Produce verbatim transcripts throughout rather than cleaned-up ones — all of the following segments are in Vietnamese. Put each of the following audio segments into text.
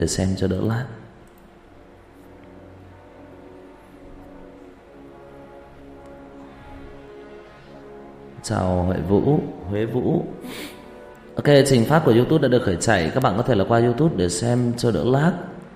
để xem cho đỡ lát. Chào Huệ Vũ, Huế Vũ. Ok, trình phát của YouTube đã được khởi chạy. Các bạn có thể là qua YouTube để xem cho đỡ lag.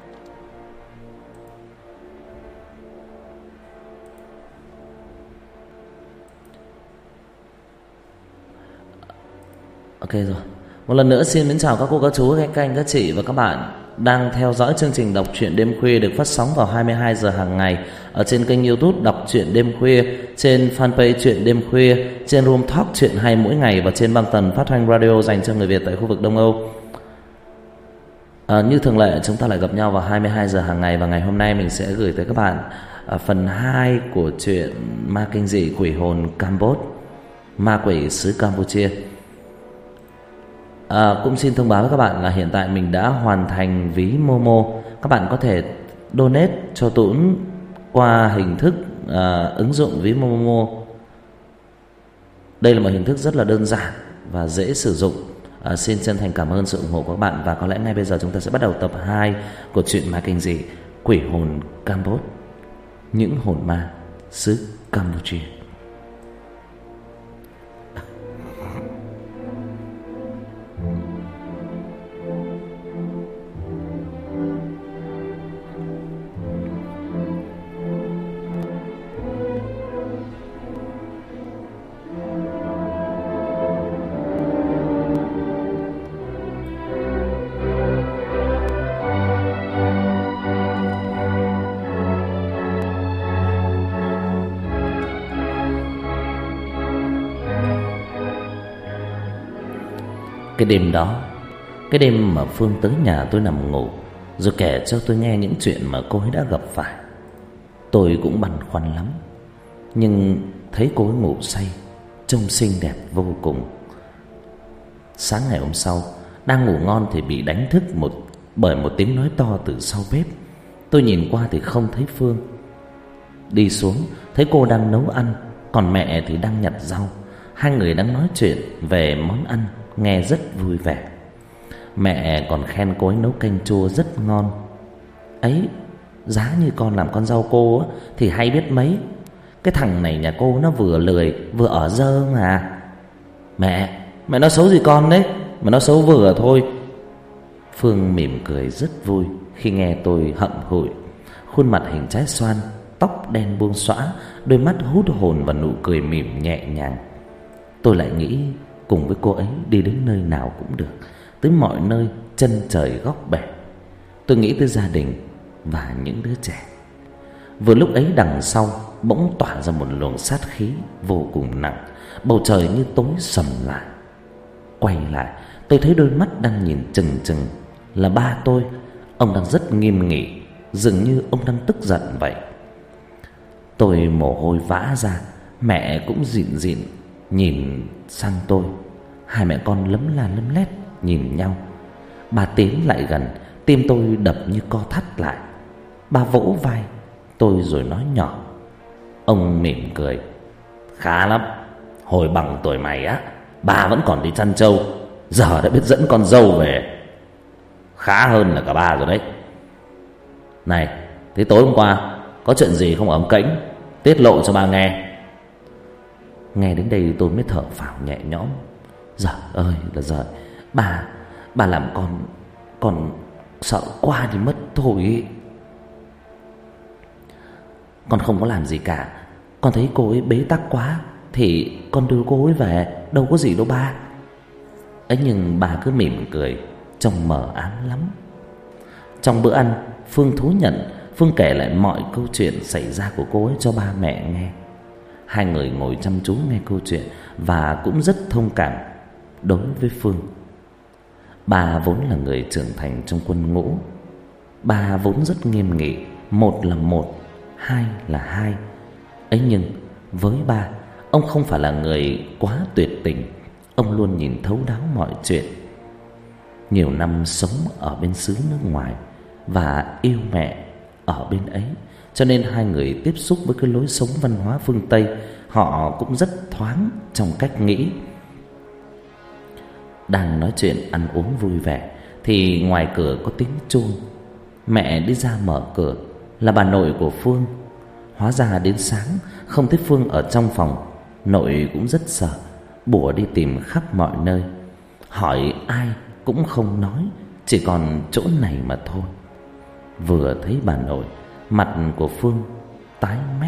Ok rồi. Một lần nữa xin mến chào các cô, các chú, các anh, các chị và các bạn đang theo dõi chương trình Đọc truyện đêm khuya được phát sóng vào hai mươi hai giờ hàng ngày ở trên kênh YouTube Đọc truyện đêm khuya, trên fanpage truyện đêm khuya, trên Room Talk truyện hay mỗi ngày và trên băng tần phát thanh radio dành cho người Việt tại khu vực Đông Âu. À, như thường lệ chúng ta lại gặp nhau vào hai mươi hai giờ hàng ngày, và ngày hôm nay mình sẽ gửi tới các bạn à, phần hai của truyện ma kinh dị quỷ hồn Campuchia, ma quỷ xứ Campuchia. À, cũng xin thông báo với các bạn là hiện tại mình đã hoàn thành ví Momo. Các bạn có thể donate cho Tuấn qua hình thức à, ứng dụng ví Momo. Đây là một hình thức rất là đơn giản và dễ sử dụng. à, Xin chân thành cảm ơn sự ủng hộ của các bạn. Và có lẽ ngay bây giờ chúng ta sẽ bắt đầu tập hai của truyện ma kinh dị quỷ hồn Campuchia, những hồn ma xứ Campuchia. Cái đêm đó, cái đêm mà Phương tới nhà tôi nằm ngủ rồi kể cho tôi nghe những chuyện mà cô ấy đã gặp phải, tôi cũng băn khoăn lắm. Nhưng thấy cô ấy ngủ say, trông xinh đẹp vô cùng. Sáng ngày hôm sau, đang ngủ ngon thì bị đánh thức một bởi một tiếng nói to từ sau bếp. Tôi nhìn qua thì không thấy Phương. Đi xuống thấy cô đang nấu ăn, còn mẹ thì đang nhặt rau. Hai người đang nói chuyện về món ăn, nghe rất vui vẻ. Mẹ còn khen cô ấy nấu canh chua rất ngon. Ấy, giá như con làm con dâu cô á, thì hay biết mấy. Cái thằng này nhà cô nó vừa lười vừa ở dơ mà. Mẹ, mẹ nói xấu gì con đấy, mà nó xấu vừa thôi. Phương mỉm cười rất vui khi nghe tôi hậm hụi. Khuôn mặt hình trái xoan, tóc đen buông xõa, đôi mắt hút hồn và nụ cười mỉm nhẹ nhàng. Tôi lại nghĩ cùng với cô ấy đi đến nơi nào cũng được, tới mọi nơi chân trời góc bể. Tôi nghĩ tới gia đình và những đứa trẻ. Vừa lúc ấy đằng sau bỗng tỏa ra một luồng sát khí vô cùng nặng. Bầu trời như tối sầm lại. Quay lại tôi thấy đôi mắt đang nhìn chừng chừng là ba tôi. Ông đang rất nghiêm nghị, dường như ông đang tức giận vậy. Tôi mồ hôi vã ra. Mẹ cũng dịn dịn nhìn sang tôi. Hai mẹ con lấm la lấm lét nhìn nhau. Bà tiến lại gần, tim tôi đập như co thắt lại. Bà vỗ vai tôi rồi nói nhỏ. Ông mỉm cười. Khá lắm, hồi bằng tuổi mày á, bà vẫn còn đi chăn trâu, giờ đã biết dẫn con dâu về. Khá hơn là cả bà rồi đấy. Này, thế tối hôm qua có chuyện gì không ấm cẫng, tiết lộ cho bà nghe. Nghe đến đây tôi mới thở phào nhẹ nhõm. Giời ơi là giời, Bà Bà làm con Con sợ qua thì mất thôi ý. Con không có làm gì cả. Con thấy cô ấy bế tắc quá thì con đưa cô ấy về, đâu có gì đâu ba. Ấy nhưng bà cứ mỉm cười, trông mờ ám lắm. Trong bữa ăn, Phương thú nhận, Phương kể lại mọi câu chuyện xảy ra của cô ấy cho ba mẹ nghe. Hai người ngồi chăm chú nghe câu chuyện và cũng rất thông cảm đối với Phương. Bà vốn là người trưởng thành trong quân ngũ. Bà vốn rất nghiêm nghị, một là một, hai là hai. Ấy nhưng với ba, ông không phải là người quá tuyệt tình. Ông luôn nhìn thấu đáo mọi chuyện. Nhiều năm sống ở bên xứ nước ngoài và yêu mẹ ở bên ấy, cho nên hai người tiếp xúc với cái lối sống văn hóa phương Tây. Họ cũng rất thoáng trong cách nghĩ. Đang nói chuyện ăn uống vui vẻ thì ngoài cửa có tiếng chuông. Mẹ đi ra mở cửa là bà nội của Phương. Hóa ra đến sáng không thấy Phương ở trong phòng. Nội cũng rất sợ, bủa đi tìm khắp mọi nơi, hỏi ai cũng không nói, chỉ còn chỗ này mà thôi. Vừa thấy bà nội, mặt của Phương tái mét.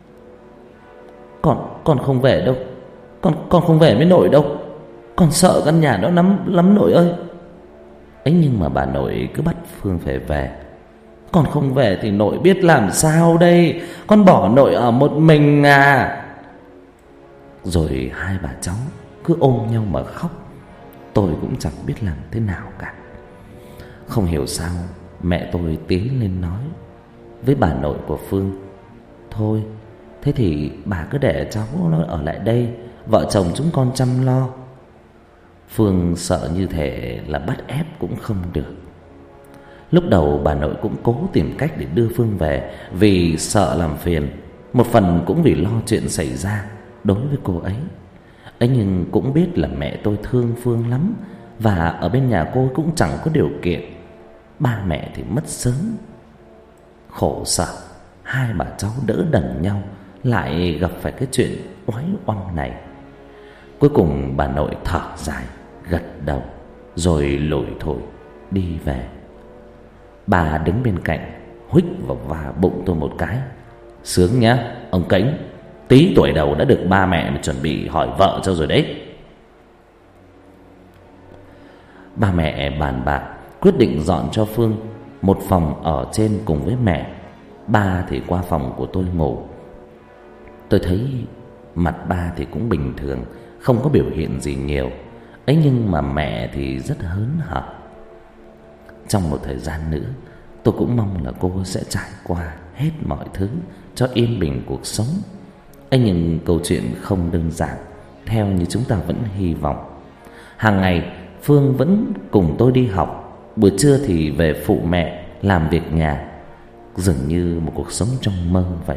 Con con không về đâu, Con con không về với nội đâu. Con sợ căn nhà đó lắm lắm nội ơi. Ấy nhưng mà bà nội cứ bắt Phương phải về. Con không về thì nội biết làm sao đây. Con bỏ nội ở một mình à. Rồi hai bà cháu cứ ôm nhau mà khóc. Tôi cũng chẳng biết làm thế nào cả. Không hiểu sao mẹ tôi tiến lên nói với bà nội của Phương: thôi, thế thì bà cứ để cháu nó ở lại đây, vợ chồng chúng con chăm lo. Phương sợ như thể là bắt ép cũng không được. Lúc đầu bà nội cũng cố tìm cách để đưa Phương về, vì sợ làm phiền, một phần cũng vì lo chuyện xảy ra đối với cô ấy. Ấy nhưng cũng biết là mẹ tôi thương Phương lắm, và ở bên nhà cô cũng chẳng có điều kiện. Ba mẹ thì mất sớm. Khổ sở, hai bà cháu đỡ đần nhau, lại gặp phải cái chuyện oái oăm này. Cuối cùng bà nội thở dài, gật đầu, rồi lủi thủi đi về. Bà đứng bên cạnh, huých vào và bụng tôi một cái: sướng nhá, ông Kính, tí tuổi đầu đã được ba mẹ mà chuẩn bị hỏi vợ cho rồi đấy. Ba mẹ bàn bạc quyết định dọn cho Phương một phòng ở trên cùng với mẹ. Ba thì qua phòng của tôi ngủ. Tôi thấy mặt ba thì cũng bình thường, không có biểu hiện gì nhiều. Ấy nhưng mà mẹ thì rất hớn hở. Trong một thời gian nữa, tôi cũng mong là cô sẽ trải qua hết mọi thứ cho yên bình cuộc sống. Ấy nhưng câu chuyện không đơn giản theo như chúng ta vẫn hy vọng. Hàng ngày Phương vẫn cùng tôi đi học, buổi trưa thì về phụ mẹ làm việc nhà, dường như một cuộc sống trong mơ vậy.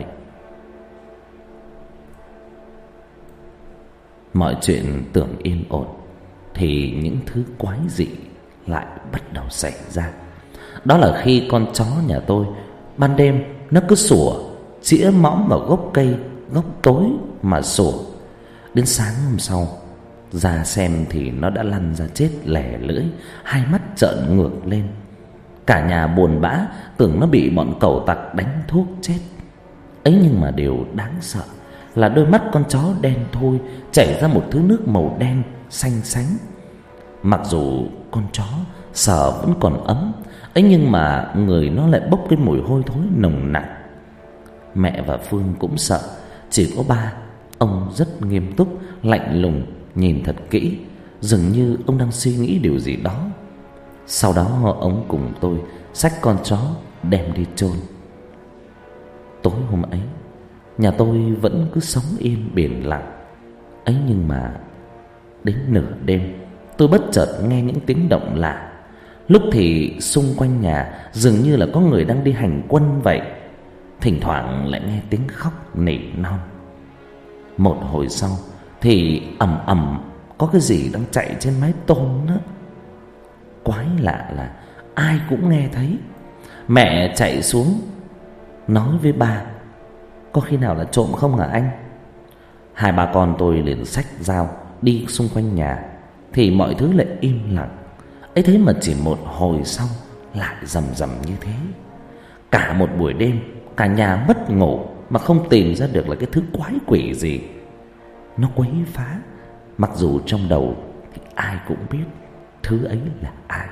Mọi chuyện tưởng yên ổn thì những thứ quái dị lại bắt đầu xảy ra. Đó là khi con chó nhà tôi ban đêm nó cứ sủa, chĩa mõm vào gốc cây, gốc tối mà sủa. Đến sáng hôm sau ra xem thì nó đã lăn ra chết lẻ lưỡi, hai mắt trợn ngược lên. Cả nhà buồn bã, tưởng nó bị bọn cẩu tặc đánh thuốc chết. Ấy nhưng mà điều đáng sợ là đôi mắt con chó đen thui chảy ra một thứ nước màu đen xanh xánh. Mặc dù con chó sờ vẫn còn ấm, ấy nhưng mà người nó lại bốc cái mùi hôi thối nồng nặc. Mẹ và Phương cũng sợ, chỉ có ba, ông rất nghiêm túc, lạnh lùng, nhìn thật kỹ, dường như ông đang suy nghĩ điều gì đó. Sau đó ông cùng tôi xách con chó đem đi chôn. Tối hôm ấy, nhà tôi vẫn cứ sống yên biển lặng. Ấy nhưng mà đến nửa đêm, tôi bất chợt nghe những tiếng động lạ. Lúc thì xung quanh nhà dường như là có người đang đi hành quân vậy. Thỉnh thoảng lại nghe tiếng khóc nỉ non. Một hồi sau thì ầm ầm có cái gì đang chạy trên mái tôn đó. Quái lạ là ai cũng nghe thấy. Mẹ chạy xuống nói với ba: có khi nào là trộm không hả anh? Hai bà con tôi liền xách dao đi xung quanh nhà, thì mọi thứ lại im lặng. Ấy thế mà chỉ một hồi sau lại rầm rầm như thế. Cả một buổi đêm, cả nhà mất ngủ mà không tìm ra được là cái thứ quái quỷ gì nó quấy phá. Mặc dù trong đầu thì ai cũng biết thứ ấy là ai.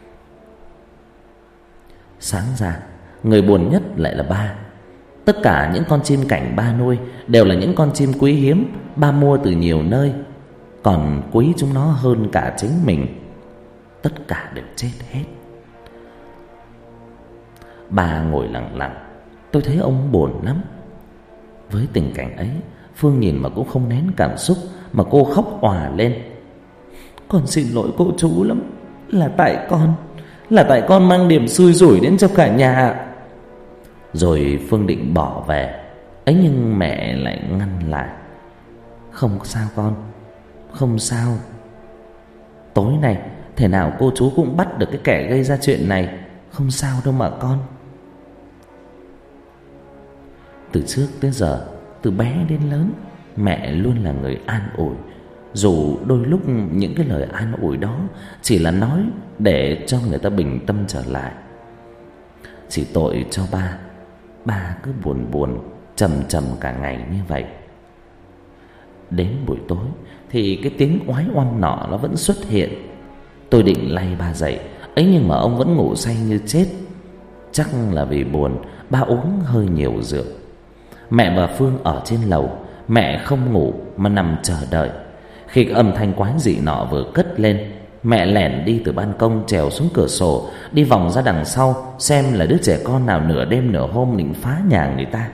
Sáng ra, người buồn nhất lại là ba. Tất cả những con chim cảnh ba nuôi đều là những con chim quý hiếm, ba mua từ nhiều nơi, còn quý chúng nó hơn cả chính mình. Tất cả đều chết hết. Ba ngồi lặng lặng, tôi thấy ông buồn lắm. Với tình cảnh ấy, Phương nhìn mà cũng không nén cảm xúc, mà cô khóc òa lên: con xin lỗi cô chú lắm, là tại con Là tại con mang điểm xui rủi đến cho cả nhà. Rồi Phương định bỏ về, ấy nhưng mẹ lại ngăn lại: không sao con, không sao. Tối nay thể nào cô chú cũng bắt được cái kẻ gây ra chuyện này, không sao đâu mà con. Từ trước tới giờ, từ bé đến lớn, mẹ luôn là người an ủi. Dù đôi lúc những cái lời an ủi đó chỉ là nói để cho người ta bình tâm trở lại. Chỉ tội cho ba, ba cứ buồn buồn trầm trầm cả ngày như vậy. Đến buổi tối thì cái tiếng oái oăm nọ nó vẫn xuất hiện. Tôi định lay ba dậy, ấy nhưng mà ông vẫn ngủ say như chết. Chắc là vì buồn, ba uống hơi nhiều rượu. Mẹ và Phương ở trên lầu, mẹ không ngủ mà nằm chờ đợi. Khi cái âm thanh quái dị nọ vừa cất lên, mẹ lẻn đi từ ban công trèo xuống cửa sổ, đi vòng ra đằng sau xem là đứa trẻ con nào nửa đêm nửa hôm định phá nhà người ta.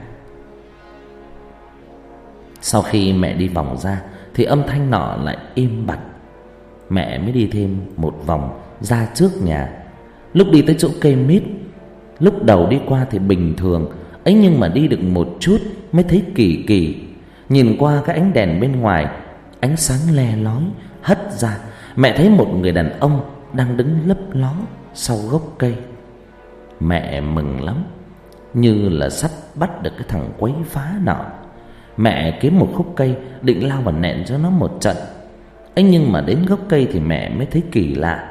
Sau khi mẹ đi vòng ra thì âm thanh nọ lại im bặt. Mẹ mới đi thêm một vòng ra trước nhà. Lúc đi tới chỗ cây mít, lúc đầu đi qua thì bình thường, ấy nhưng mà đi được một chút mới thấy kỳ kỳ. Nhìn qua cái ánh đèn bên ngoài, ánh sáng le lói hất ra, mẹ thấy một người đàn ông đang đứng lấp ló sau gốc cây. Mẹ mừng lắm, như là sắp bắt được cái thằng quấy phá nọ. Mẹ kiếm một khúc cây định lao vào nện cho nó một trận, ấy nhưng mà đến gốc cây thì mẹ mới thấy kỳ lạ.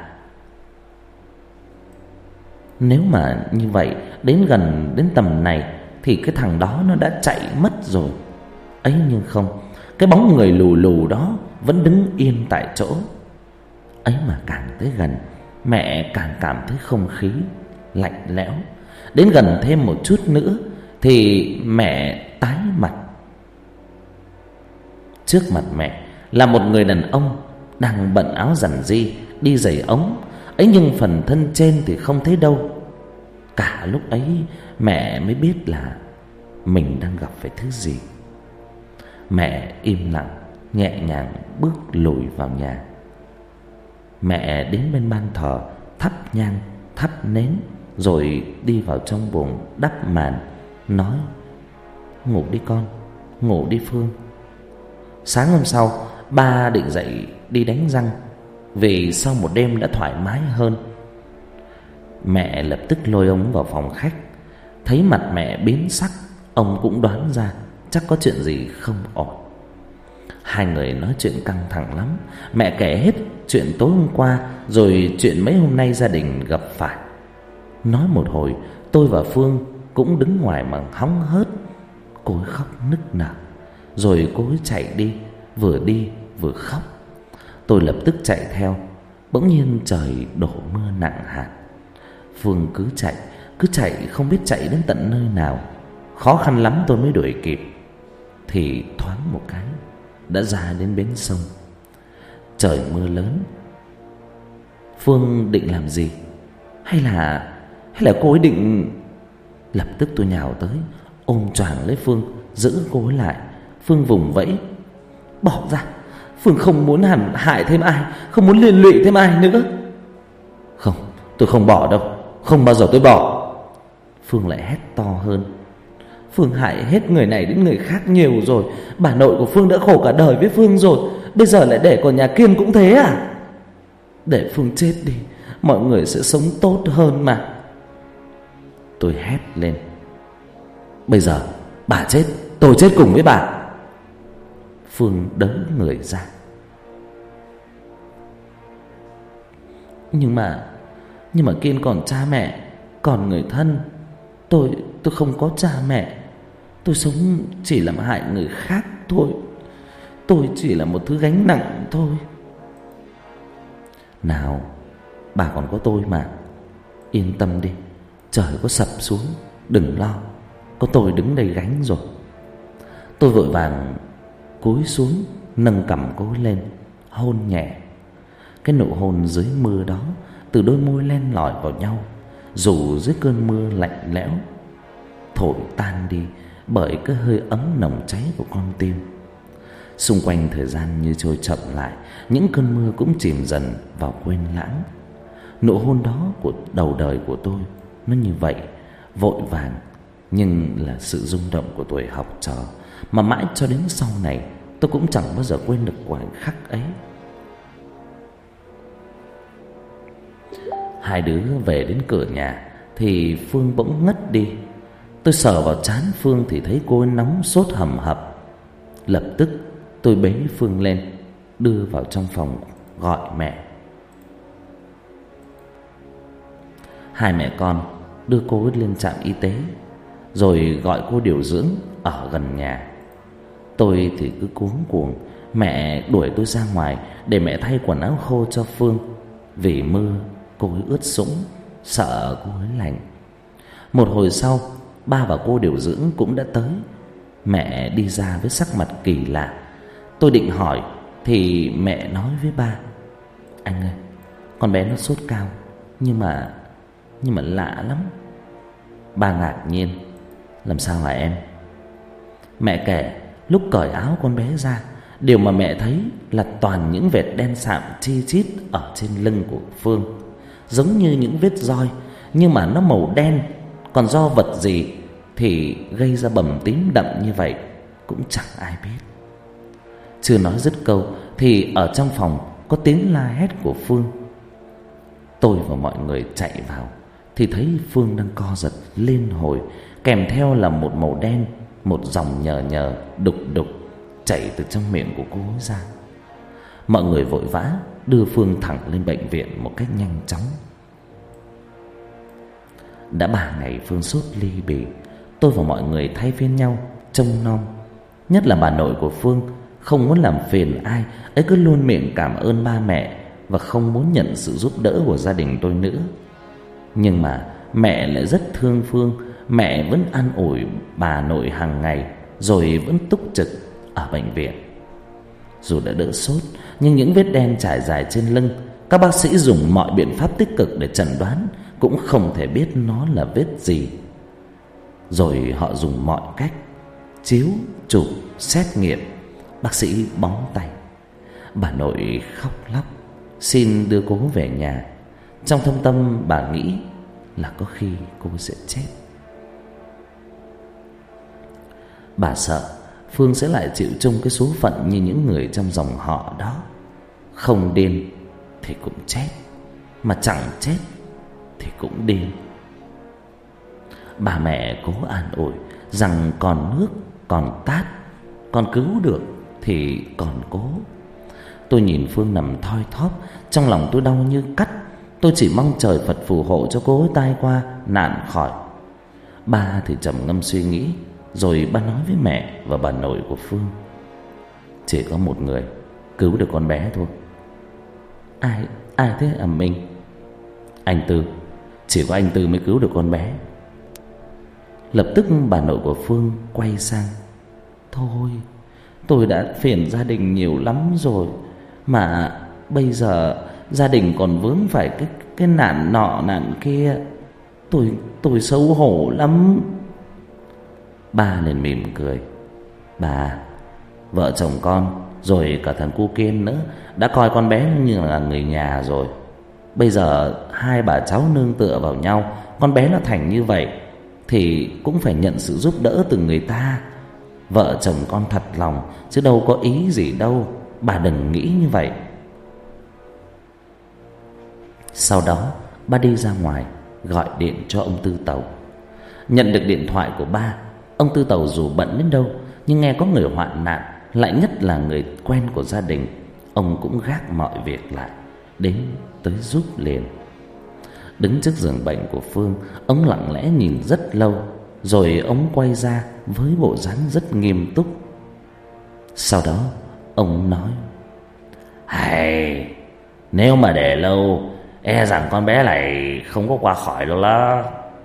Nếu mà như vậy, đến gần đến tầm này thì cái thằng đó nó đã chạy mất rồi. Ấy nhưng không, cái bóng người lù lù đó vẫn đứng yên tại chỗ. Ấy mà càng tới gần, mẹ càng cảm thấy không khí lạnh lẽo. Đến gần thêm một chút nữa thì mẹ tái mặt. Trước mặt mẹ là một người đàn ông đang bận áo rằn ri, đi giày ống, ấy nhưng phần thân trên thì không thấy đâu. Cả lúc ấy mẹ mới biết là mình đang gặp phải thứ gì. Mẹ im lặng, nhẹ nhàng bước lùi vào nhà. Mẹ đến bên ban thờ, thắp nhang, thắp nến, rồi đi vào trong buồng đắp màn, nói: "Ngủ đi con, ngủ đi Phương." Sáng hôm sau, ba định dậy đi đánh răng, vì sau một đêm đã thoải mái hơn. Mẹ lập tức lôi ông vào phòng khách. Thấy mặt mẹ biến sắc, ông cũng đoán ra chắc có chuyện gì không ổn. Hai người nói chuyện căng thẳng lắm. Mẹ kể hết chuyện tối hôm qua, rồi chuyện mấy hôm nay gia đình gặp phải. Nói một hồi, tôi và Phương cũng đứng ngoài mà hóng hớt. Cô ấy khóc nức nở, rồi cô ấy chạy đi, vừa đi vừa khóc. Tôi lập tức chạy theo. Bỗng nhiên trời đổ mưa nặng hạt. Phương cứ chạy, cứ chạy không biết chạy đến tận nơi nào. Khó khăn lắm tôi mới đuổi kịp. Thì thoáng một cái đã ra đến bến sông. Trời mưa lớn. Phương định làm gì? Hay là Hay là cô ấy định... Lập tức tôi nhào tới, ôm choàng lấy Phương, giữ cô ấy lại. Phương vùng vẫy: "Bỏ ra, Phương không muốn hãm hại thêm ai, không muốn liên lụy thêm ai nữa." "Không, tôi không bỏ đâu, không bao giờ tôi bỏ." Phương lại hét to hơn: "Phương hại hết người này đến người khác nhiều rồi. Bà nội của Phương đã khổ cả đời với Phương rồi, bây giờ lại để còn nhà Kiên cũng thế à? Để Phương chết đi, mọi người sẽ sống tốt hơn mà." Tôi hét lên: "Bây giờ bà chết, tôi chết cùng với bà." Phương đỡ người ra: Nhưng mà Nhưng mà Kiên còn cha mẹ, còn người thân. Tôi Tôi không có cha mẹ. Tôi sống chỉ làm hại người khác thôi. Tôi chỉ là một thứ gánh nặng thôi. Nào, bà còn có tôi mà. Yên tâm đi, trời có sập xuống đừng lo, có tôi đứng đây gánh rồi. Tôi vội vàng cúi xuống, nâng cằm cô lên, hôn nhẹ. Cái nụ hôn dưới mưa đó, từ đôi môi len lỏi vào nhau, dù dưới cơn mưa lạnh lẽo, thổi tan đi bởi cái hơi ấm nồng cháy của con tim. Xung quanh thời gian như trôi chậm lại, những cơn mưa cũng chìm dần vào quên lãng. Nụ hôn đó của đầu đời của tôi, nó như vậy, vội vàng, nhưng là sự rung động của tuổi học trò, mà mãi cho đến sau này tôi cũng chẳng bao giờ quên được khoảnh khắc ấy. Hai đứa về đến cửa nhà, thì Phương bỗng ngất đi. Tôi sờ vào trán Phương thì thấy cô ấy nóng sốt hầm hập. Lập tức tôi bế Phương lên, đưa vào trong phòng gọi mẹ. Hai mẹ con đưa cô ấy lên trạm y tế, rồi gọi cô điều dưỡng ở gần nhà. Tôi thì cứ cuống cuồng. Mẹ đuổi tôi ra ngoài để mẹ thay quần áo khô cho Phương. Vì mưa cô ấy ướt sũng, sợ cô ấy lạnh. Một hồi sau, ba và cô điều dưỡng cũng đã tới. Mẹ đi ra với sắc mặt kỳ lạ. Tôi định hỏi thì mẹ nói với ba: "Anh ơi, con bé nó sốt cao, nhưng mà Nhưng mà lạ lắm." Ba ngạc nhiên: "Làm sao hả em?" Mẹ kể lúc cởi áo con bé ra, điều mà mẹ thấy là toàn những vệt đen sạm chi chít ở trên lưng của Phương, giống như những vết roi, nhưng mà nó màu đen. Còn do vật gì thì gây ra bầm tím đậm như vậy cũng chẳng ai biết. Chưa nói dứt câu thì ở trong phòng có tiếng la hét của Phương. Tôi và mọi người chạy vào thì thấy Phương đang co giật liên hồi, kèm theo là một màu đen, một dòng nhờ nhờ đục đục chảy từ trong miệng của cô ấy ra. Mọi người vội vã đưa Phương thẳng lên bệnh viện một cách nhanh chóng. Đã ba ngày Phương sốt ly bì. Tôi và mọi người thay phiên nhau trông nom. Nhất là bà nội của Phương không muốn làm phiền ai, ấy cứ luôn miệng cảm ơn ba mẹ và không muốn nhận sự giúp đỡ của gia đình tôi nữa. Nhưng mà mẹ lại rất thương Phương. Mẹ vẫn an ủi bà nội hàng ngày, rồi vẫn túc trực ở bệnh viện. Dù đã đỡ sốt, nhưng những vết đen trải dài trên lưng, các bác sĩ dùng mọi biện pháp tích cực để chẩn đoán cũng không thể biết nó là vết gì. Rồi họ dùng mọi cách chiếu, chụp, xét nghiệm. Bác sĩ bó tay. Bà nội khóc lóc xin đưa cô về nhà. Trong thâm tâm bà nghĩ là có khi cô sẽ chết. Bà sợ Phương sẽ lại chịu chung cái số phận như những người trong dòng họ đó. Không điên thì cũng chết, mà chẳng chết thì cũng điên. Bà mẹ cố an ủi rằng còn nước, còn tát, còn cứu được thì còn cố. Tôi nhìn Phương nằm thoi thóp, trong lòng tôi đau như cắt. Tôi chỉ mong trời Phật phù hộ cho cô ấy tai qua nạn khỏi. Ba thì trầm ngâm suy nghĩ, rồi ba nói với mẹ và bà nội của Phương: "Chỉ có một người cứu được con bé thôi." Ai, ai thế hả mình? "Anh Tư, chỉ có anh Tư mới cứu được con bé." Lập tức bà nội của Phương quay sang: "Thôi, tôi đã phiền gia đình nhiều lắm rồi, mà bây giờ gia đình còn vướng phải cái cái nạn nọ nạn kia. Tôi tôi xấu hổ lắm." Ba liền mỉm cười: "Bà, vợ chồng con rồi cả thằng cu Kiên nữa đã coi con bé như là người nhà rồi. Bây giờ hai bà cháu nương tựa vào nhau, con bé nó thành như vậy thì cũng phải nhận sự giúp đỡ từ người ta. Vợ chồng con thật lòng chứ đâu có ý gì đâu, bà đừng nghĩ như vậy." Sau đó ba đi ra ngoài gọi điện cho ông Tư Tàu. Nhận được điện thoại của ba, ông Tư Tàu dù bận đến đâu nhưng nghe có người hoạn nạn, lại nhất là người quen của gia đình, ông cũng gác mọi việc lại, đến tới giúp liền. Đứng trước giường bệnh của Phương, ông lặng lẽ nhìn rất lâu, rồi ông quay ra với bộ dáng rất nghiêm túc. Sau đó ông nói: "Hay, nếu mà để lâu e rằng con bé này không có qua khỏi đâu đó."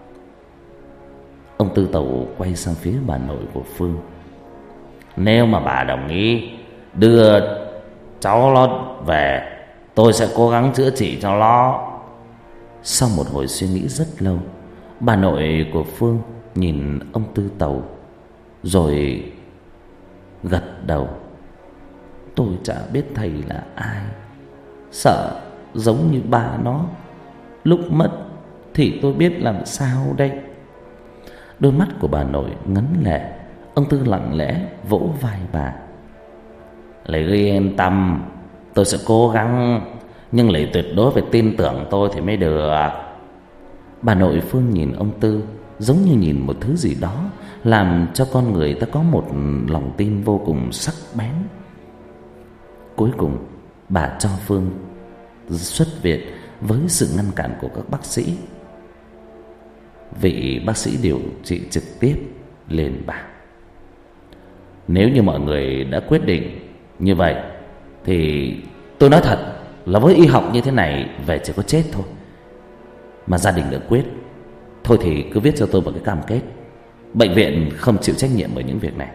Ông Tư Tàu quay sang phía bà nội của Phương: "Nếu mà bà đồng ý đưa cháu nó về, tôi sẽ cố gắng chữa trị cho nó." Sau một hồi suy nghĩ rất lâu, bà nội của Phương nhìn ông Tư Tàu rồi gật đầu: "Tôi chả biết thầy là ai, sợ giống như ba nó, lúc mất thì tôi biết làm sao đây." Đôi mắt của bà nội ngấn lệ. Ông Tư lặng lẽ vỗ vai bà: "Lấy ghi yên tâm, tôi sẽ cố gắng, nhưng lấy tuyệt đối phải tin tưởng tôi thì mới được." Bà nội Phương nhìn ông Tư giống như nhìn một thứ gì đó, làm cho con người ta có một lòng tin vô cùng sắc bén. Cuối cùng bà cho Phương xuất viện với sự ngăn cản của các bác sĩ. Vị bác sĩ điều trị trực tiếp lên bảo: nếu như mọi người đã quyết định như vậy thì tôi nói thật là với y học như thế này, về chỉ có chết thôi. Mà gia đình đã quyết, thôi thì cứ viết cho tôi một cái cam kết, bệnh viện không chịu trách nhiệm ở những việc này.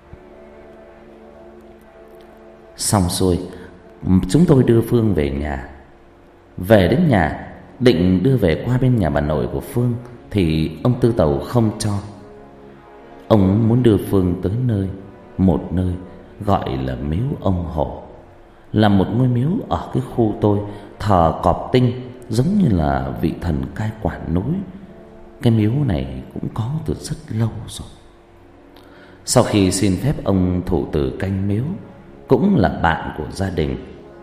Xong xuôi, chúng tôi đưa Phương về nhà. Về đến nhà, định đưa về qua bên nhà bà nội của Phương thì ông Tư Tàu không cho. Ông muốn đưa Phương tới nơi, một nơi gọi là miếu ông Hổ, là một ngôi miếu ở cái khu tôi thờ cọp tinh, giống như là vị thần cai quản núi. Cái miếu này cũng có từ rất lâu rồi. Sau khi xin phép ông thủ tử canh miếu, cũng là bạn của gia đình,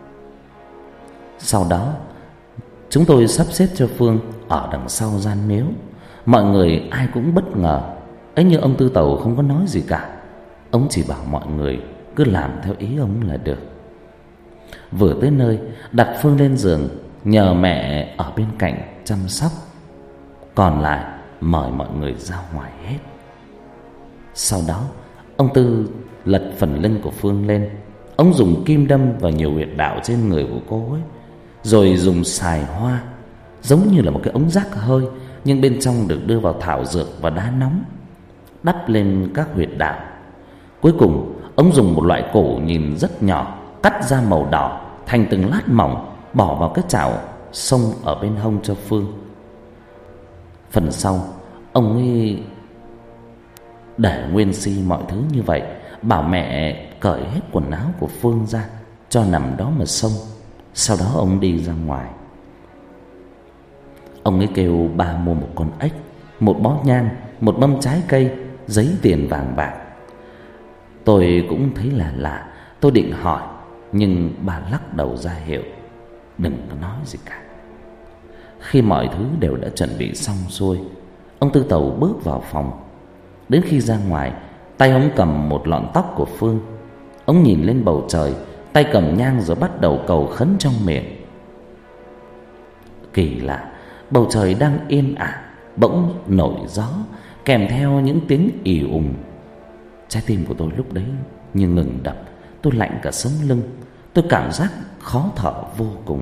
sau đó chúng tôi sắp xếp cho Phương ở đằng sau gian miếu. Mọi người ai cũng bất ngờ ấy, như ông Tư Tàu không có nói gì cả. Ông chỉ bảo mọi người cứ làm theo ý ông là được. Vừa tới nơi, đặt Phương lên giường, nhờ mẹ ở bên cạnh chăm sóc, còn lại mời mọi người ra ngoài hết. Sau đó ông Tư lật phần lưng của Phương lên. Ông dùng kim đâm vào nhiều huyệt đạo trên người của cô ấy, rồi dùng xài hoa, giống như là một cái ống rác hơi, nhưng bên trong được đưa vào thảo dược và đá nóng, đắp lên các huyệt đạo. Cuối cùng ông dùng một loại cổ nhìn rất nhỏ, cắt ra màu đỏ thành từng lát mỏng, bỏ vào cái chảo xông ở bên hông cho Phương. Phần sau ông ấy để nguyên si mọi thứ như vậy, bảo mẹ cởi hết quần áo của Phương ra cho nằm đó mà xông. Sau đó ông đi ra ngoài. Ông ấy kêu ba mua một con ếch, một bó nhang, một mâm trái cây, giấy tiền vàng bạc. Tôi cũng thấy là lạ, tôi định hỏi, nhưng bà lắc đầu ra hiệu đừng có nói gì cả. Khi mọi thứ đều đã chuẩn bị xong xuôi, ông Tư Tàu bước vào phòng. Đến khi ra ngoài, tay ông cầm một lọn tóc của Phương. Ông nhìn lên bầu trời, tay cầm nhang rồi bắt đầu cầu khấn trong miệng. Kỳ lạ, bầu trời đang yên ả, bỗng nổi gió, kèm theo những tiếng ì ùng. Trái tim của tôi lúc đấy như ngừng đập, tôi lạnh cả sống lưng, tôi cảm giác khó thở vô cùng.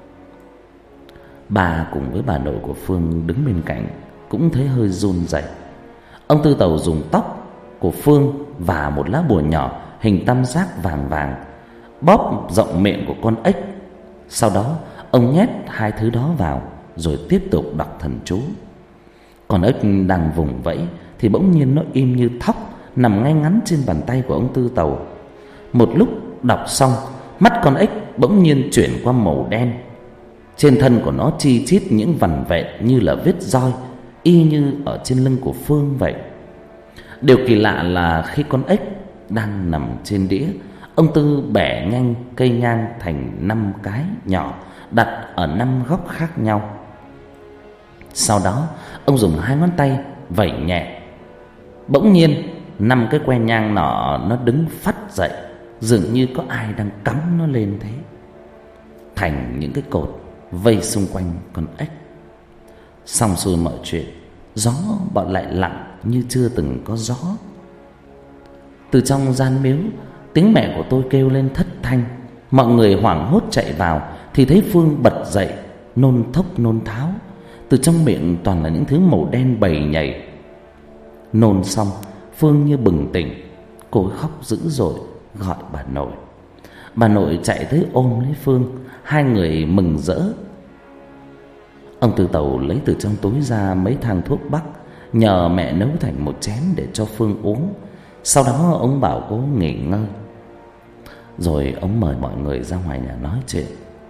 Bà cùng với bà nội của Phương đứng bên cạnh cũng thấy hơi run rẩy. Ông Tư Tàu dùng tóc của Phương và một lá bùa nhỏ hình tam giác vàng vàng bóp rộng miệng của con ếch. Sau đó ông nhét hai thứ đó vào rồi tiếp tục đọc thần chú. Con ếch đang vùng vẫy thì bỗng nhiên nó im như thóc, nằm ngay ngắn trên bàn tay của ông Tư Tàu. Một lúc đọc xong, mắt con ếch bỗng nhiên chuyển qua màu đen. Trên thân của nó chi chít những vằn vẹn như là vết roi, y như ở trên lưng của Phương vậy. Điều kỳ lạ là khi con ếch đang nằm trên đĩa, ông Tư bẻ nhanh cây nhang thành năm cái nhỏ, đặt ở năm góc khác nhau. Sau đó ông dùng hai ngón tay vẩy nhẹ. Bỗng nhiên năm cái que nhang nọ nó đứng phắt dậy, dường như có ai đang cắm nó lên thế, thành những cái cột vây xung quanh con ếch. Xong xuôi mọi chuyện, gió bọn lại lặng như chưa từng có gió. Từ trong gian miếu, tiếng mẹ của tôi kêu lên thất thanh. Mọi người hoảng hốt chạy vào thì thấy Phương bật dậy, nôn thốc nôn tháo. Từ trong miệng toàn là những thứ màu đen bầy nhảy. Nôn xong, Phương như bừng tỉnh, cô khóc dữ dội gọi bà nội. Bà nội chạy tới ôm lấy Phương, hai người mừng rỡ. Ông Tư Tàu lấy từ trong túi ra mấy thang thuốc bắc, nhờ mẹ nấu thành một chén để cho Phương uống. Sau đó ông bảo cô nghỉ ngơi, rồi ông mời mọi người ra ngoài nhà nói chuyện.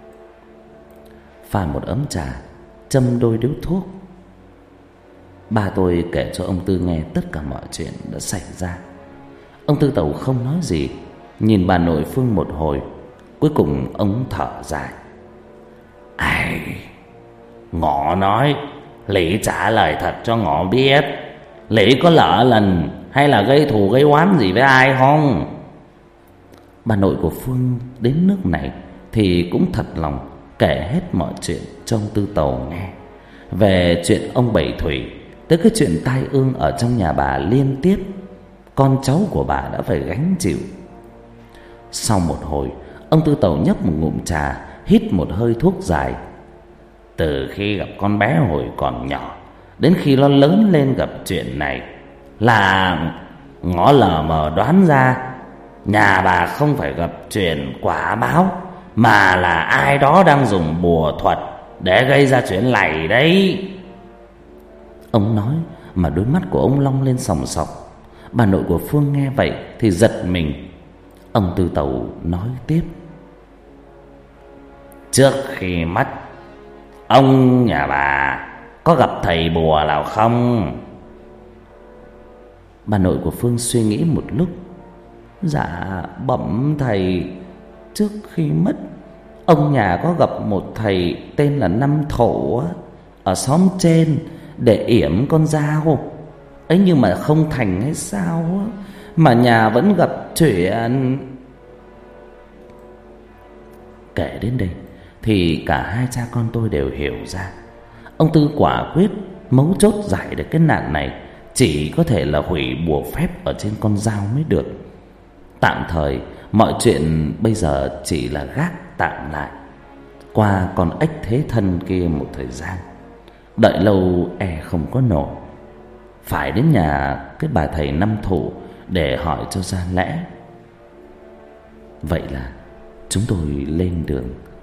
Pha một ấm trà, châm đôi điếu thuốc. Ba tôi kể cho ông Tư nghe tất cả mọi chuyện đã xảy ra. Ông Tư Tàu không nói gì, nhìn bà nội Phương một hồi. Cuối cùng ông thở dài: Ai, ngọ nói Lý trả lời thật cho ngọ biết, Lý có lỡ lần hay là gây thù gây oán gì với ai không? Bà nội của Phương đến nước này thì cũng thật lòng kể hết mọi chuyện cho ông Tư Tầu nghe. Về chuyện ông Bảy Thủy, tới cái chuyện tai ương ở trong nhà bà liên tiếp con cháu của bà đã phải gánh chịu. Sau một hồi, ông Tư Tầu nhấp một ngụm trà, hít một hơi thuốc dài. Từ khi gặp con bé hồi còn nhỏ đến khi nó lớn lên gặp chuyện này, là ngõ lờ mờ đoán ra nhà bà không phải gặp chuyện quả báo, mà là ai đó đang dùng bùa thuật để gây ra chuyện này đấy. Ông nói mà đôi mắt của ông long lên sòng sọc. Bà nội của Phương nghe vậy thì giật mình. Ông Tư Tầu nói tiếp: Trước khi mất, ông nhà bà có gặp thầy bùa nào không? Bà nội của Phương suy nghĩ một lúc. Dạ bẩm thầy, trước khi mất, ông nhà có gặp một thầy tên là Năm Thổ ở xóm trên để yểm con dao ấy, nhưng mà không thành hay sao mà nhà vẫn gặp chuyện. Kể đến đây thì cả hai cha con tôi đều hiểu ra. Ông Tư quả quyết mấu chốt giải được cái nạn này chỉ có thể là hủy bùa phép ở trên con dao mới được. Tạm thời mọi chuyện bây giờ chỉ là gác tạm lại, qua con ếch thế thân kia một thời gian. Đợi lâu e không có nổi, phải đến nhà cái bà thầy Năm Thổ để hỏi cho ra lẽ. Vậy là chúng tôi lên đường.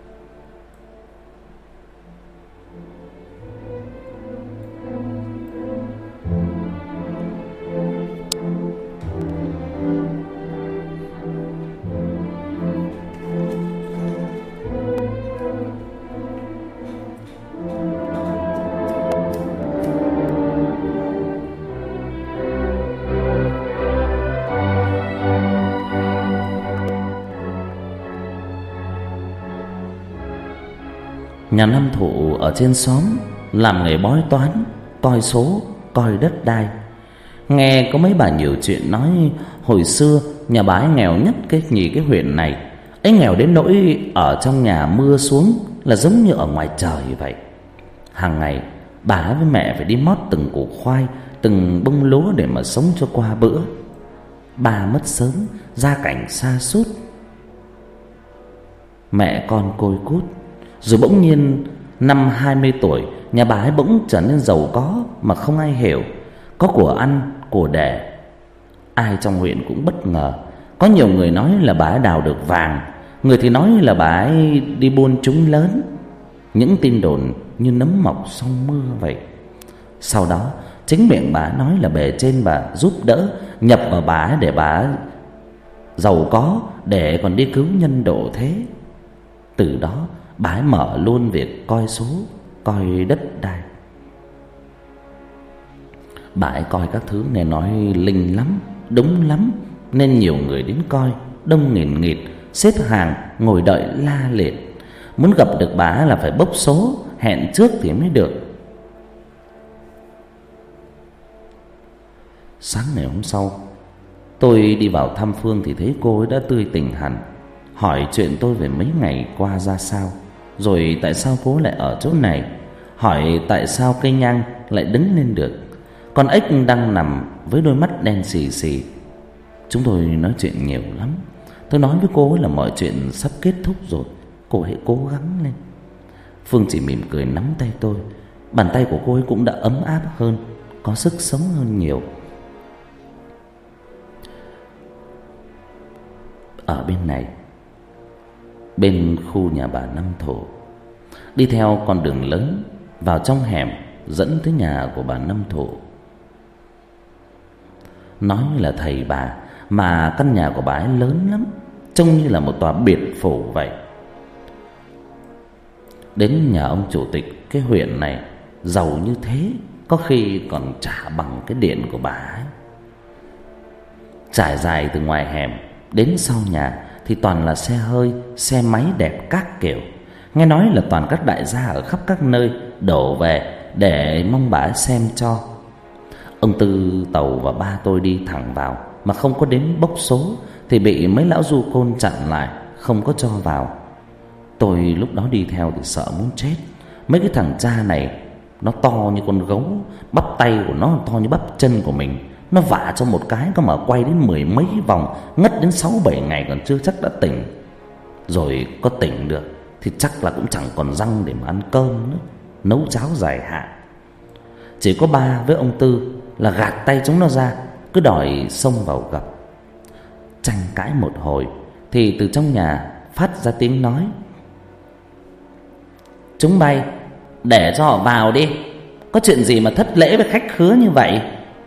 Nhà Năm Thụ ở trên xóm làm nghề bói toán, coi số, coi đất đai. Nghe có mấy bà nhiều chuyện nói hồi xưa nhà bà ấy nghèo nhất cái nhì cái huyện này. Ấy nghèo đến nỗi ở trong nhà mưa xuống là giống như ở ngoài trời vậy. Hàng ngày bà với mẹ phải đi mót từng củ khoai, từng bông lúa để mà sống cho qua bữa. Bà mất sớm, gia cảnh sa sút, mẹ con côi cút. Rồi bỗng nhiên năm hai mươi tuổi, nhà bà ấy bỗng trở nên giàu có mà không ai hiểu. Có của ăn, của để. Ai trong huyện cũng bất ngờ. Có nhiều người nói là bà ấy đào được vàng, người thì nói là bà ấy đi buôn trúng lớn. Những tin đồn như nấm mọc sau mưa vậy. Sau đó chính miệng bà nói là bề trên bà giúp đỡ, nhập vào bà ấy để bà ấy giàu có, để còn đi cứu nhân độ thế. Từ đó bà ấy mở luôn việc coi số, coi đất đai. Bà ấy coi các thứ nghe nói linh lắm, đúng lắm, nên nhiều người đến coi, đông nghìn nghịt, xếp hàng ngồi đợi la liệt. Muốn gặp được bà ấy là phải bốc số, hẹn trước thì mới được. Sáng ngày hôm sau, tôi đi vào thăm Phương thì thấy cô ấy đã tươi tỉnh hẳn, hỏi chuyện tôi về mấy ngày qua ra sao, rồi tại sao cô lại ở chỗ này, hỏi tại sao cây nhang lại đứng lên được, con ếch đang nằm với đôi mắt đen xì xì. Chúng tôi nói chuyện nhiều lắm. Tôi nói với cô ấy là mọi chuyện sắp kết thúc rồi, cô hãy cố gắng lên. Phương chỉ mỉm cười nắm tay tôi. Bàn tay của cô ấy cũng đã ấm áp hơn, có sức sống hơn nhiều. Ở bên này, bên khu nhà bà Năm Thổ, đi theo con đường lớn vào trong hẻm dẫn tới nhà của bà Năm Thổ. Nói là thầy bà, mà căn nhà của bà ấy lớn lắm, trông như là một tòa biệt phủ vậy. Đến nhà ông chủ tịch cái huyện này giàu như thế, có khi còn chả bằng cái điện của bà ấy. Trải dài từ ngoài hẻm đến sau nhà thì toàn là xe hơi, xe máy đẹp các kiểu. Nghe nói là toàn các đại gia ở khắp các nơi đổ về để mong bà ấy xem cho. Ông Tư Tàu và ba tôi đi thẳng vào, mà không có đến bốc số thì bị mấy lão du côn chặn lại, không có cho vào. Tôi lúc đó đi theo thì sợ muốn chết. Mấy cái thằng cha này nó to như con gấu, bắp tay của nó to như bắp chân của mình. Nó vả cho một cái có mà quay đến mười mấy vòng, ngất đến sáu bảy ngày còn chưa chắc đã tỉnh. Rồi có tỉnh được thì chắc là cũng chẳng còn răng để mà ăn cơm nữa, nấu cháo dài hạn. Chỉ có ba với ông Tư là gạt tay chúng nó ra, cứ đòi xông vào gặp. Tranh cãi một hồi thì từ trong nhà phát ra tiếng nói: "Chúng bay để cho họ vào đi, có chuyện gì mà thất lễ với khách khứa như vậy?"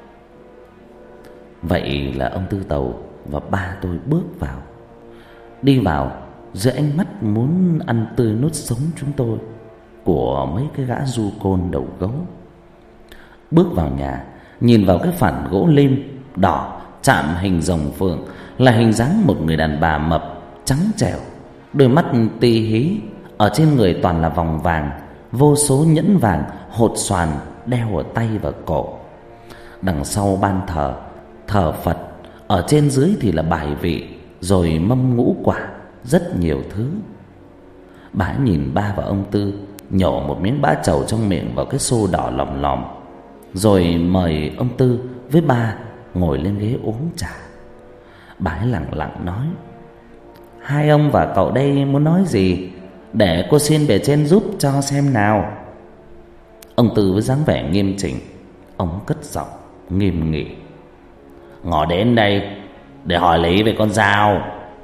Vậy là ông Tư Tàu và ba tôi bước vào. Đi vào giữa ánh mắt muốn ăn tươi nuốt sống chúng tôi của mấy cái gã du côn đầu gấu. Bước vào nhà, nhìn vào cái phản gỗ lim đỏ chạm hình rồng phượng, là hình dáng một người đàn bà mập trắng trẻo, đôi mắt tì hí, ở trên người toàn là vòng vàng, vô số nhẫn vàng hột xoàn đeo ở tay và cổ. Đằng sau ban thờ thờ Phật, ở trên dưới thì là bài vị, rồi mâm ngũ quả, rất nhiều thứ. Bà nhìn ba và ông Tư nhổ một miếng bã trầu trong miệng vào cái xô đỏ lòm lòm, rồi mời ông Tư với ba ngồi lên ghế uống trà. Bà ấy lặng lặng nói: "Hai ông và cậu đây muốn nói gì, để cô xin bề trên giúp cho xem nào." Ông Tư với dáng vẻ nghiêm chỉnh, ông cất giọng nghiêm nghị: "Ngỏ đến đây để hỏi lý về con dao."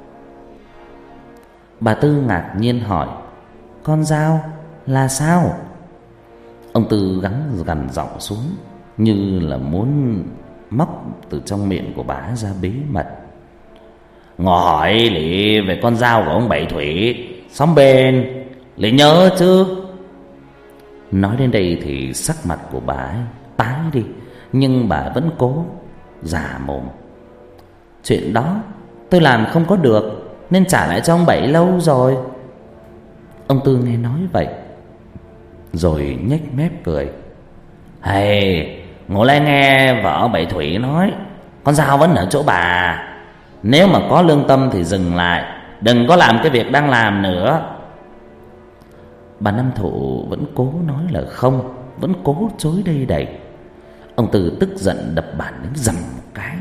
Bà Tư ngạc nhiên hỏi: "Con dao là sao?" Ông Tư gắng gằn giọng xuống, như là muốn móc từ trong miệng của bà ra bí mật. "Ngỏ hỏi lý về con dao của ông Bảy Thủy xóm bên, lý nhớ chứ?" Nói đến đây thì sắc mặt của bà ấy tái đi, nhưng bà vẫn cố giả mồm: "Chuyện đó tôi làm không có được, nên trả lại cho ông Bảy lâu rồi." Ông Tư nghe nói vậy rồi nhếch mép cười: "Hay, ngồi lại nghe vợ Bảy Thủy nói, con dao vẫn ở chỗ bà. Nếu mà có lương tâm thì dừng lại, đừng có làm cái việc đang làm nữa." Bà Năm Thụ vẫn cố nói là không, vẫn cố chối đây đẩy. Ông Tư tức giận đập bàn đến dầm một cái: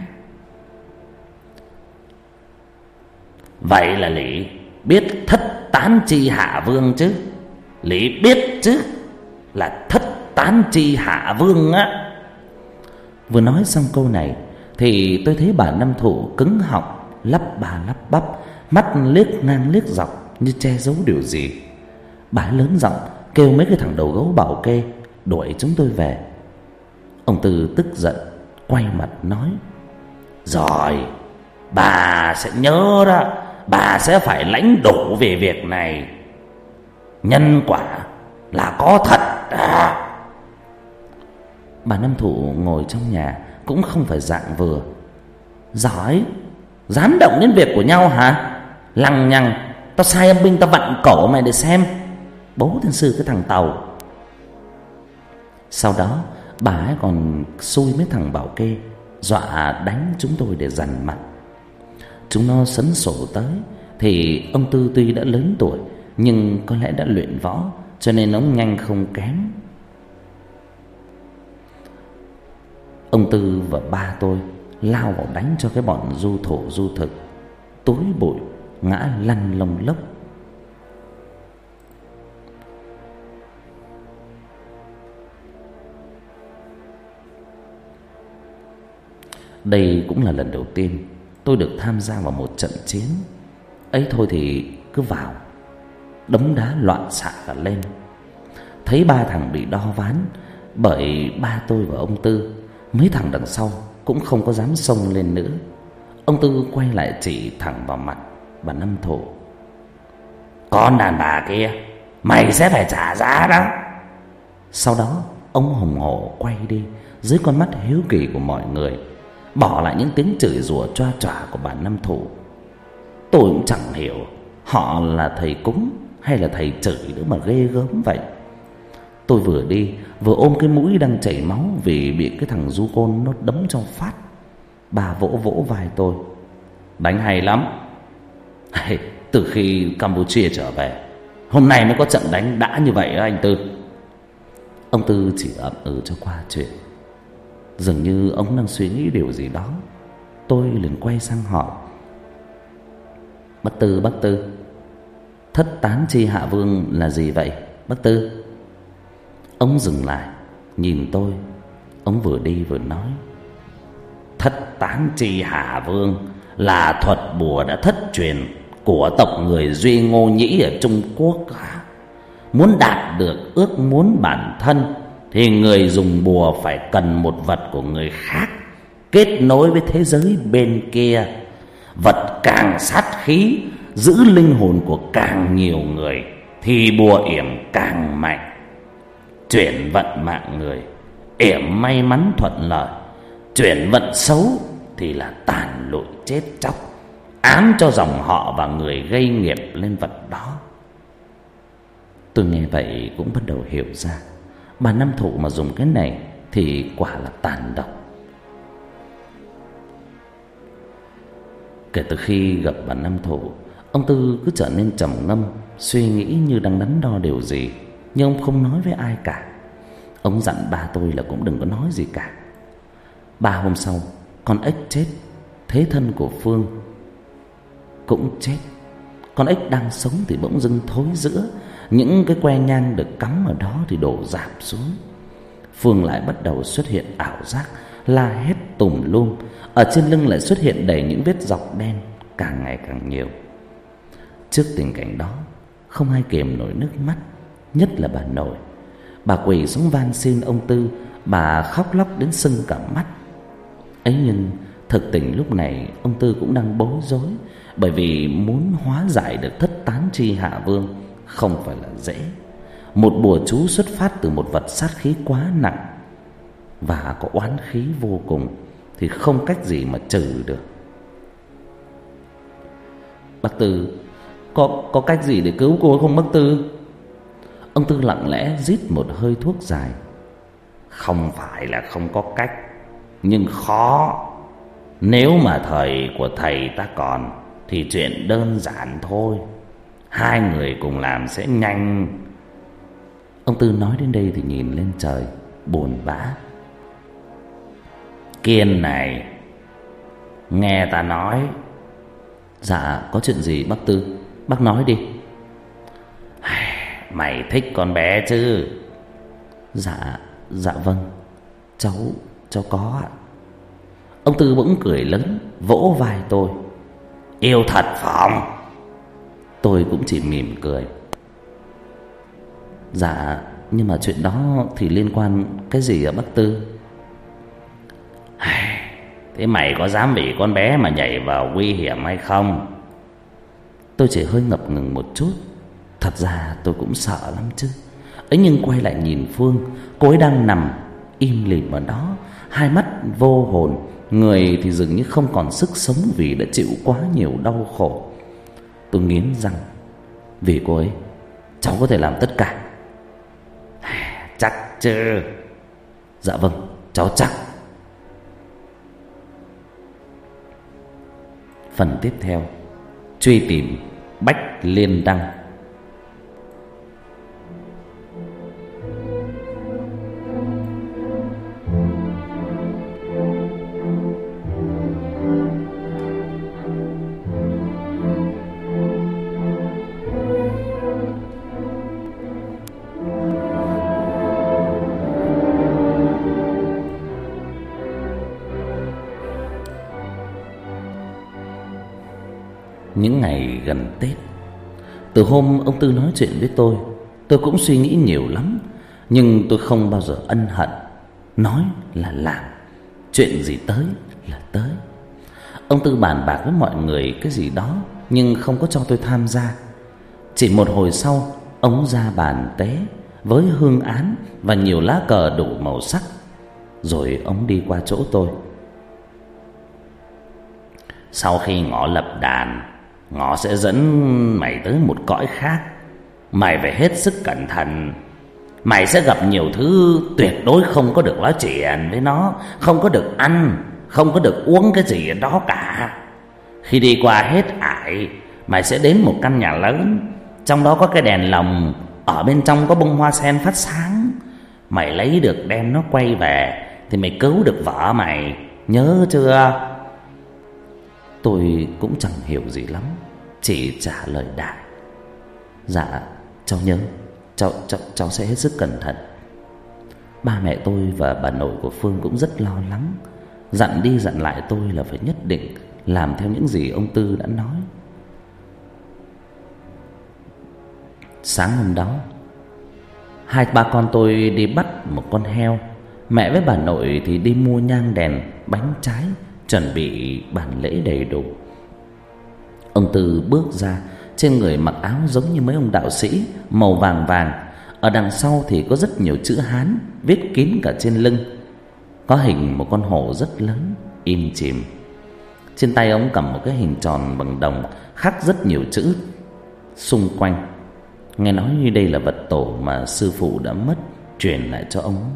"Vậy là Lý biết thất tán chi hạ vương chứ? Lý biết chứ là thất tán chi hạ vương á." Vừa nói xong câu này thì tôi thấy bà Năm Thụ cứng họng, lắp bà lắp bắp, mắt liếc ngang liếc dọc như che giấu điều gì. Bà lớn giọng kêu mấy cái thằng đầu gấu bảo kê đuổi chúng tôi về. Ông Tư tức giận quay mặt nói: "Rồi, bà sẽ nhớ đó, bà sẽ phải lãnh đủ về việc này. Nhân quả là có thật à." Bà Năm Thụ ngồi trong nhà cũng không phải dạng vừa. "Giỏi, dám động đến việc của nhau hả? Lằng nhằng, tao sai âm binh tao vặn cổ mày để xem, bố thiên sư cái thằng Tàu." Sau đó bà ấy còn xui mấy thằng bảo kê, dọa đánh chúng tôi để dằn mặt. Chúng nó sấn sổ tới thì ông Tư tuy đã lớn tuổi, nhưng có lẽ đã luyện võ, cho nên ông nhanh không kém. Ông Tư và ba tôi lao vào đánh cho cái bọn du thổ du thực, túi bụi ngã lăn lông lốc. Đây cũng là lần đầu tiên tôi được tham gia vào một trận chiến. Ấy thôi thì cứ vào, đống đá loạn xạ cả lên. Thấy ba thằng bị đo ván bởi ba tôi và ông Tư, mấy thằng đằng sau cũng không có dám xông lên nữa. Ông Tư quay lại chỉ thẳng vào mặt bà Năm Thụ: "Con đàn bà kia, mày sẽ phải trả giá đó." Sau đó ông hùng hổ quay đi dưới con mắt hiếu kỳ của mọi người, bỏ lại những tiếng chửi rủa choa choa của bà Năm Thụ. Tôi cũng chẳng hiểu họ là thầy cúng hay là thầy chửi nữa mà ghê gớm vậy. Tôi vừa đi vừa ôm cái mũi đang chảy máu vì bị cái thằng du côn nó đấm cho phát. Bà vỗ vỗ vai tôi: đánh hay lắm. Từ khi Campuchia trở về, hôm nay mới có trận đánh đã như vậy đó anh Tư. Ông Tư chỉ ậm ừ cho qua chuyện. Dường như ông đang suy nghĩ điều gì đó. Tôi liền quay sang hỏi: Bác Tư, bác Tư, thất tán chi hạ vương là gì vậy bác Tư? Ông dừng lại nhìn tôi. Ông vừa đi vừa nói: thất tán chi hạ vương là thuật bùa đã thất truyền của tộc người Duy Ngô Nhĩ ở Trung Quốc. Muốn đạt được ước muốn bản thân thì người dùng bùa phải cần một vật của người khác kết nối với thế giới bên kia. Vật càng sát khí, giữ linh hồn của càng nhiều người thì bùa yểm càng mạnh. Chuyển vận mạng người, yểm may mắn thuận lợi. Chuyển vận xấu thì là tàn lụi chết chóc, ám cho dòng họ và người gây nghiệp lên vật đó. Tôi nghe vậy cũng bắt đầu hiểu ra, bà Năm Thụ mà dùng cái này thì quả là tàn độc. Kể từ khi gặp bà Năm Thụ, ông Tư cứ trở nên trầm ngâm, suy nghĩ như đang đắn đo điều gì, nhưng ông không nói với ai cả. Ông dặn ba tôi là cũng đừng có nói gì cả. Ba hôm sau, con ếch chết, thế thân của Phương cũng chết. Con ếch đang sống thì bỗng dưng thối rữa, những cái que nhang được cắm ở đó thì đổ rạp xuống. Phương lại bắt đầu xuất hiện ảo giác, la hét tùm lum. Ở trên lưng lại xuất hiện đầy những vết dọc đen, càng ngày càng nhiều. Trước tình cảnh đó, không ai kiềm nổi nước mắt, nhất là bà nội. Bà quỳ xuống van xin ông Tư, bà khóc lóc đến sưng cả mắt. Ấy nhưng thực tình lúc này ông Tư cũng đang bối rối, bởi vì muốn hóa giải được thất tán chi hạ vương không phải là dễ. Một bùa chú xuất phát từ một vật sát khí quá nặng và có oán khí vô cùng thì không cách gì mà trừ được. Bác Tư, có có cách gì để cứu cô không bác Tư? Ông Tư lặng lẽ rít một hơi thuốc dài. Không phải là không có cách, nhưng khó. Nếu mà thời của thầy ta còn thì chuyện đơn giản thôi. Hai người cùng làm sẽ nhanh. Ông Tư nói đến đây thì nhìn lên trời, buồn bã. Kiên này, nghe ta nói. Dạ, có chuyện gì bác Tư? Bác nói đi. Mày thích con bé chứ? Dạ, dạ vâng. Cháu, cháu có ạ. Ông Tư bỗng cười lớn, vỗ vai tôi. Yêu thật phòng? Tôi cũng chỉ mỉm cười. Dạ, nhưng mà chuyện đó thì liên quan cái gì ạ bác Tư? Thế mày có dám vì con bé mà nhảy vào nguy hiểm hay không? Tôi chỉ hơi ngập ngừng một chút. Thật ra tôi cũng sợ lắm chứ. Ấy nhưng quay lại nhìn Phương, cô ấy đang nằm im lìm ở đó, hai mắt vô hồn, người thì dường như không còn sức sống vì đã chịu quá nhiều đau khổ. Tôi nghiến răng. Vì cô ấy, cháu có thể làm tất cả. Chắc chứ? Dạ vâng, cháu chắc. Phần tiếp theo, truy tìm Bách Liên Đăng. Những ngày gần Tết, từ hôm ông Tư nói chuyện với tôi, tôi cũng suy nghĩ nhiều lắm. Nhưng tôi không bao giờ ân hận. Nói là làm, chuyện gì tới là tới. Ông Tư bàn bạc với mọi người cái gì đó, nhưng không có cho tôi tham gia. Chỉ một hồi sau, ông ra bàn tế với hương án và nhiều lá cờ đủ màu sắc. Rồi ông đi qua chỗ tôi. Sau khi ngõ lập đàn, ngõ sẽ dẫn mày tới một cõi khác. Mày phải hết sức cẩn thận. Mày sẽ gặp nhiều thứ tuyệt đối không có được nói chuyện với nó, không có được ăn, không có được uống cái gì ở đó cả. Khi đi qua hết ải, mày sẽ đến một căn nhà lớn, trong đó có cái đèn lồng, ở bên trong có bông hoa sen phát sáng. Mày lấy được đem nó quay về thì mày cứu được vợ mày, nhớ chưa? Tôi cũng chẳng hiểu gì lắm, chỉ trả lời đại: Dạ cháu nhớ, cháu, cháu, cháu sẽ hết sức cẩn thận. Ba mẹ tôi và bà nội của Phương cũng rất lo lắng, dặn đi dặn lại tôi là phải nhất định làm theo những gì ông Tư đã nói. Sáng hôm đó, hai ba con tôi đi bắt một con heo. Mẹ với bà nội thì đi mua nhang đèn, bánh trái, chuẩn bị bàn lễ đầy đủ. Ông Tư bước ra, trên người mặc áo giống như mấy ông đạo sĩ, màu vàng vàng. Ở đằng sau thì có rất nhiều chữ Hán viết kín cả trên lưng, có hình một con hổ rất lớn im chìm. Trên tay ông cầm một cái hình tròn bằng đồng khắc rất nhiều chữ xung quanh. Nghe nói như đây là vật tổ mà sư phụ đã mất truyền lại cho ông.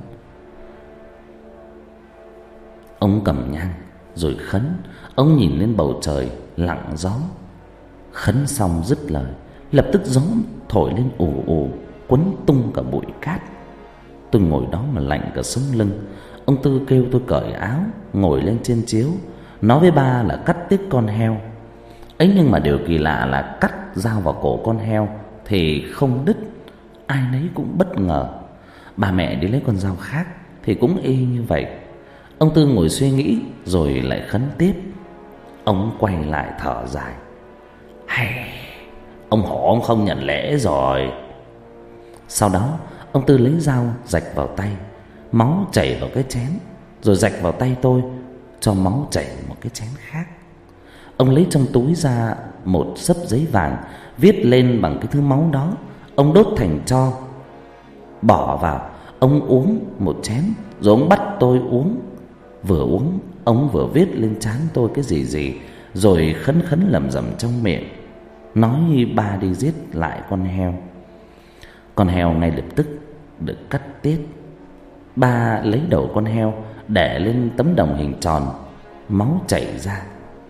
Ông cầm nhang rồi khấn. Ông nhìn lên bầu trời lặng gió. Khấn xong dứt lời, lập tức gió thổi lên ù ù, quấn tung cả bụi cát. Tôi ngồi đó mà lạnh cả sống lưng. Ông Tư kêu tôi cởi áo, ngồi lên trên chiếu, nói với ba là cắt tiết con heo. Ấy nhưng mà điều kỳ lạ là cắt dao vào cổ con heo thì không đứt. Ai nấy cũng bất ngờ. Bà mẹ đi lấy con dao khác thì cũng y như vậy. Ông Tư ngồi suy nghĩ rồi lại khấn tiếp. Ông quay lại thở dài: Hay, ông hổ ông không nhận lễ rồi. Sau đó ông Tư lấy dao rạch vào tay, máu chảy vào cái chén, rồi rạch vào tay tôi, cho máu chảy một cái chén khác. Ông lấy trong túi ra một xấp giấy vàng, viết lên bằng cái thứ máu đó. Ông đốt thành tro, bỏ vào. Ông uống một chén, rồi ông bắt tôi uống. Vừa uống, ông vừa viết lên trán tôi cái gì gì, rồi khấn khấn lẩm rẩm trong miệng, nói ba đi giết lại con heo. Con heo ngay lập tức được cắt tiết. Ba lấy đầu con heo để lên tấm đồng hình tròn, máu chảy ra.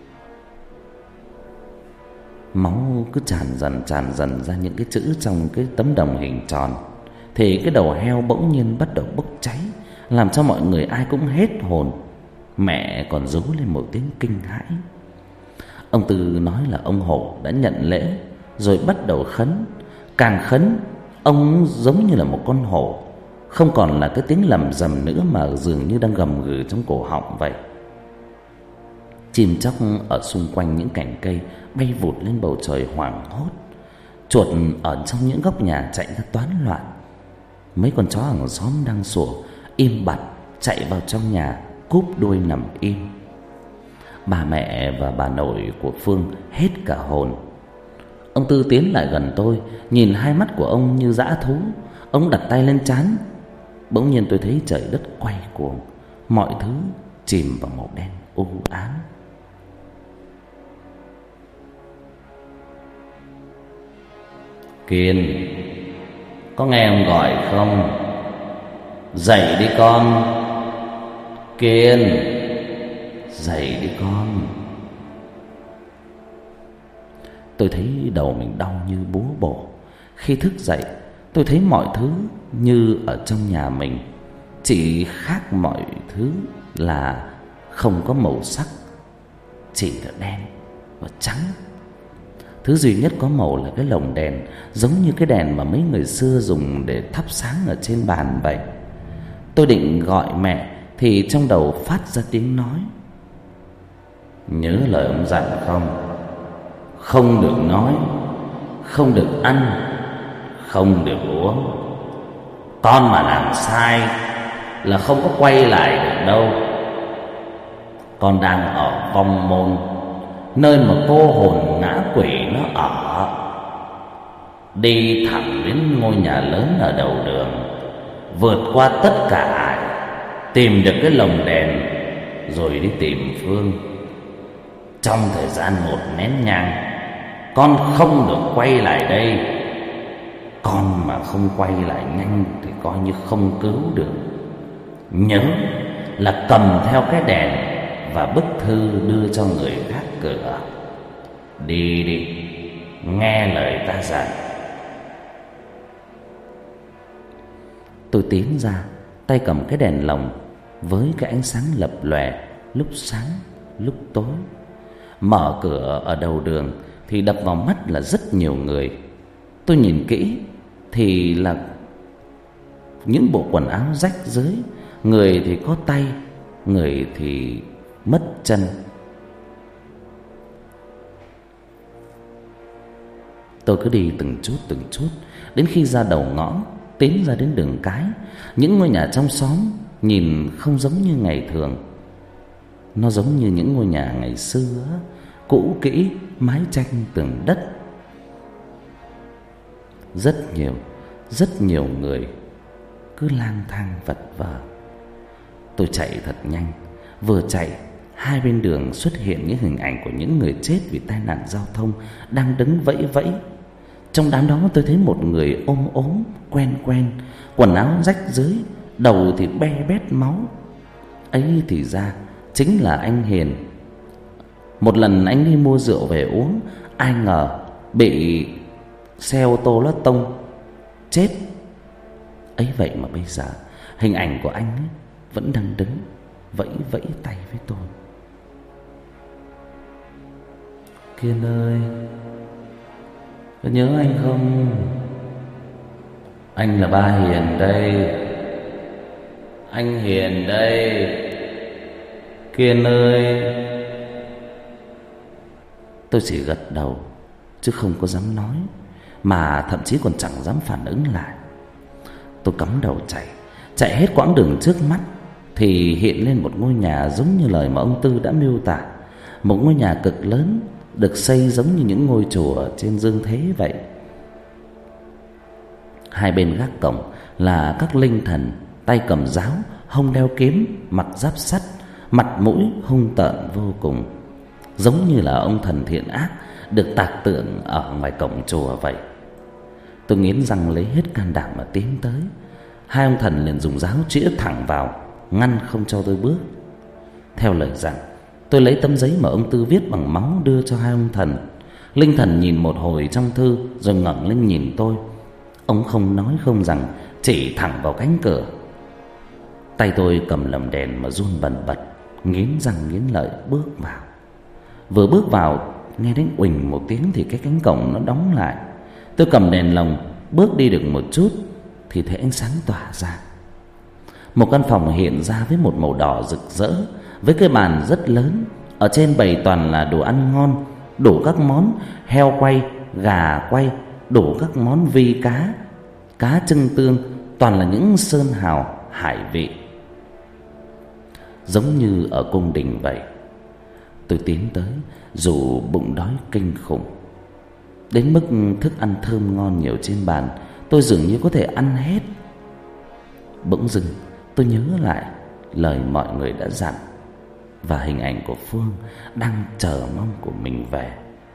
Máu cứ tràn dần tràn dần ra những cái chữ trong cái tấm đồng hình tròn, thì cái đầu heo bỗng nhiên bắt đầu bốc cháy, làm cho mọi người ai cũng hết hồn. Mẹ còn rú lên một tiếng kinh hãi. Ông Tư nói là ông hổ đã nhận lễ, rồi bắt đầu khấn. Càng khấn, ông giống như là một con hổ, không còn là cái tiếng lầm rầm nữa, mà dường như đang gầm gừ trong cổ họng vậy. Chim chóc ở xung quanh những cành cây bay vụt lên bầu trời hoảng hốt. Chuột ở trong những góc nhà chạy ra toán loạn. Mấy con chó hàng xóm đang sủa im bặt chạy vào trong nhà, cúp đuôi nằm im. Bà mẹ và bà nội của Phương hết cả hồn. Ông Tư tiến lại gần tôi, nhìn hai mắt của ông như dã thú. Ông đặt tay lên trán. Bỗng nhiên tôi thấy trời đất quay cuồng, mọi thứ chìm vào màu đen u ám. Kiên, có nghe ông gọi không? Dậy đi con. Kiên, dậy đi con. Tôi thấy đầu mình đau như búa bổ. Khi thức dậy, tôi thấy mọi thứ như ở trong nhà mình, chỉ khác mọi thứ là không có màu sắc, chỉ là đen và trắng. Thứ duy nhất có màu là cái lồng đèn, giống như cái đèn mà mấy người xưa dùng để thắp sáng ở trên bàn vậy. Tôi định gọi mẹ thì trong đầu phát ra tiếng nói: Nhớ lời ông dặn không? Không được nói, không được ăn, không được uống. Con mà làm sai là không có quay lại được đâu. Con đang ở vong môn, nơi mà cô hồn ngã quỷ nó ở. Đi thẳng đến ngôi nhà lớn ở đầu đường, vượt qua tất cả ải, tìm được cái lồng đèn, rồi đi tìm Phương. Trong thời gian một nén nhang, con không được quay lại đây. Con mà không quay lại nhanh thì coi như không cứu được. Nhớ là cầm theo cái đèn và bức thư đưa cho người gác cửa. Đi đi, nghe lời ta dặn. Tôi tiến ra, tay cầm cái đèn lồng với cái ánh sáng lập lòe, lúc sáng lúc tối. Mở cửa ở đầu đường thì đập vào mắt là rất nhiều người. Tôi nhìn kỹ thì là những bộ quần áo rách rưới, người thì có tay, người thì mất chân. Tôi cứ đi từng chút từng chút, đến khi ra đầu ngõ, tiến ra đến đường cái. Những ngôi nhà trong xóm nhìn không giống như ngày thường. Nó giống như những ngôi nhà ngày xưa, cũ kỹ, mái tranh tường đất. Rất nhiều, rất nhiều người cứ lang thang vật vờ. Tôi chạy thật nhanh. Vừa chạy, hai bên đường xuất hiện những hình ảnh của những người chết vì tai nạn giao thông đang đứng vẫy vẫy. Trong đám đó tôi thấy một người ôm ốm, quen quen, quần áo rách rưới, đầu thì be bét máu. Ấy thì ra chính là anh Hiền. Một lần anh đi mua rượu về uống, ai ngờ bị xe ô tô ló tông chết. Ấy vậy mà bây giờ hình ảnh của anh ấy vẫn đang đứng vẫy vẫy tay với tôi. Kiên ơi, có nhớ anh không? Anh là ba Hiền đây. Anh Hiền đây. Kiên ơi. Tôi chỉ gật đầu chứ không có dám nói, mà thậm chí còn chẳng dám phản ứng lại. Tôi cắm đầu chạy. Chạy hết quãng đường trước mắt thì hiện lên một ngôi nhà giống như lời mà ông Tư đã miêu tả. Một ngôi nhà cực lớn, được xây giống như những ngôi chùa trên dương thế vậy. Hai bên gác cổng là các linh thần, tay cầm giáo, hông đeo kiếm, mặc giáp sắt, mặt mũi hung tợn vô cùng, giống như là ông thần thiện ác được tạc tượng ở ngoài cổng chùa vậy. Tôi nghiến răng lấy hết can đảm mà tiến tới. Hai ông thần liền dùng giáo chĩa thẳng vào, ngăn không cho tôi bước. Theo lời dặn, tôi lấy tấm giấy mà ông Tư viết bằng máu đưa cho hai ông thần. Linh thần nhìn một hồi trong thư rồi ngẩng lên nhìn tôi. Ông không nói không rằng, chỉ thẳng vào cánh cửa. Tay tôi cầm lầm đèn mà run bần bật, nghiến răng nghiến lợi bước vào. Vừa bước vào, nghe đến uỳnh một tiếng thì cái cánh cổng nó đóng lại. Tôi cầm đèn lồng bước đi được một chút thì thấy ánh sáng tỏa ra. Một căn phòng hiện ra với một màu đỏ rực rỡ, với cái bàn rất lớn. Ở trên bày toàn là đồ ăn ngon, đủ các món heo quay, gà quay, đủ các món vi cá, cá trưng tương, toàn là những sơn hào hải vị, giống như ở cung đình vậy. Tôi tiến tới dù bụng đói kinh khủng, đến mức thức ăn thơm ngon nhiều trên bàn tôi dường như có thể ăn hết. Bỗng dưng tôi nhớ lại lời mọi người đã dặn và hình ảnh của Phương đang chờ mong của mình về.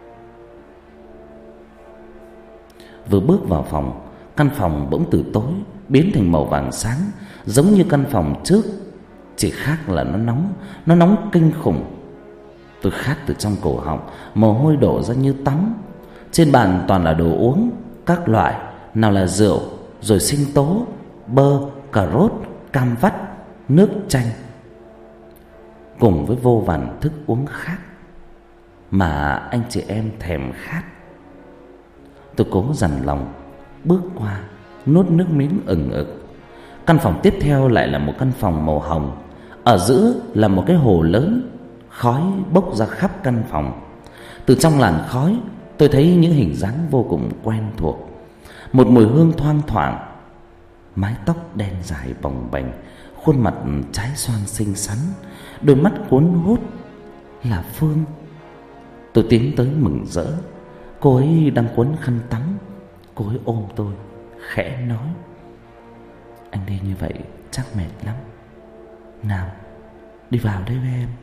Vừa bước vào phòng, căn phòng bỗng từ tối biến thành màu vàng sáng, giống như căn phòng trước, chỉ khác là nó nóng, nó nóng kinh khủng. Tôi khát từ trong cổ họng, mồ hôi đổ ra như tắm. Trên bàn toàn là đồ uống các loại, nào là rượu, rồi sinh tố, bơ, cà rốt, cam vắt, nước chanh, cùng với vô vàn thức uống khác mà anh chị em thèm khát. Tôi cố dằn lòng bước qua, nuốt nước miếng ừng ực. Căn phòng tiếp theo lại là một căn phòng màu hồng. Ở giữa là một cái hồ lớn, khói bốc ra khắp căn phòng. Từ trong làn khói tôi thấy những hình dáng vô cùng quen thuộc. Một mùi hương thoang thoảng, mái tóc đen dài bồng bềnh, khuôn mặt trái xoan xinh xắn, đôi mắt cuốn hút, là Phương. Tôi tiến tới mừng rỡ. Cô ấy đang quấn khăn tắm. Cô ấy ôm tôi, khẽ nói: "Anh đi như vậy chắc mệt lắm. Nào, đi vào đây với em."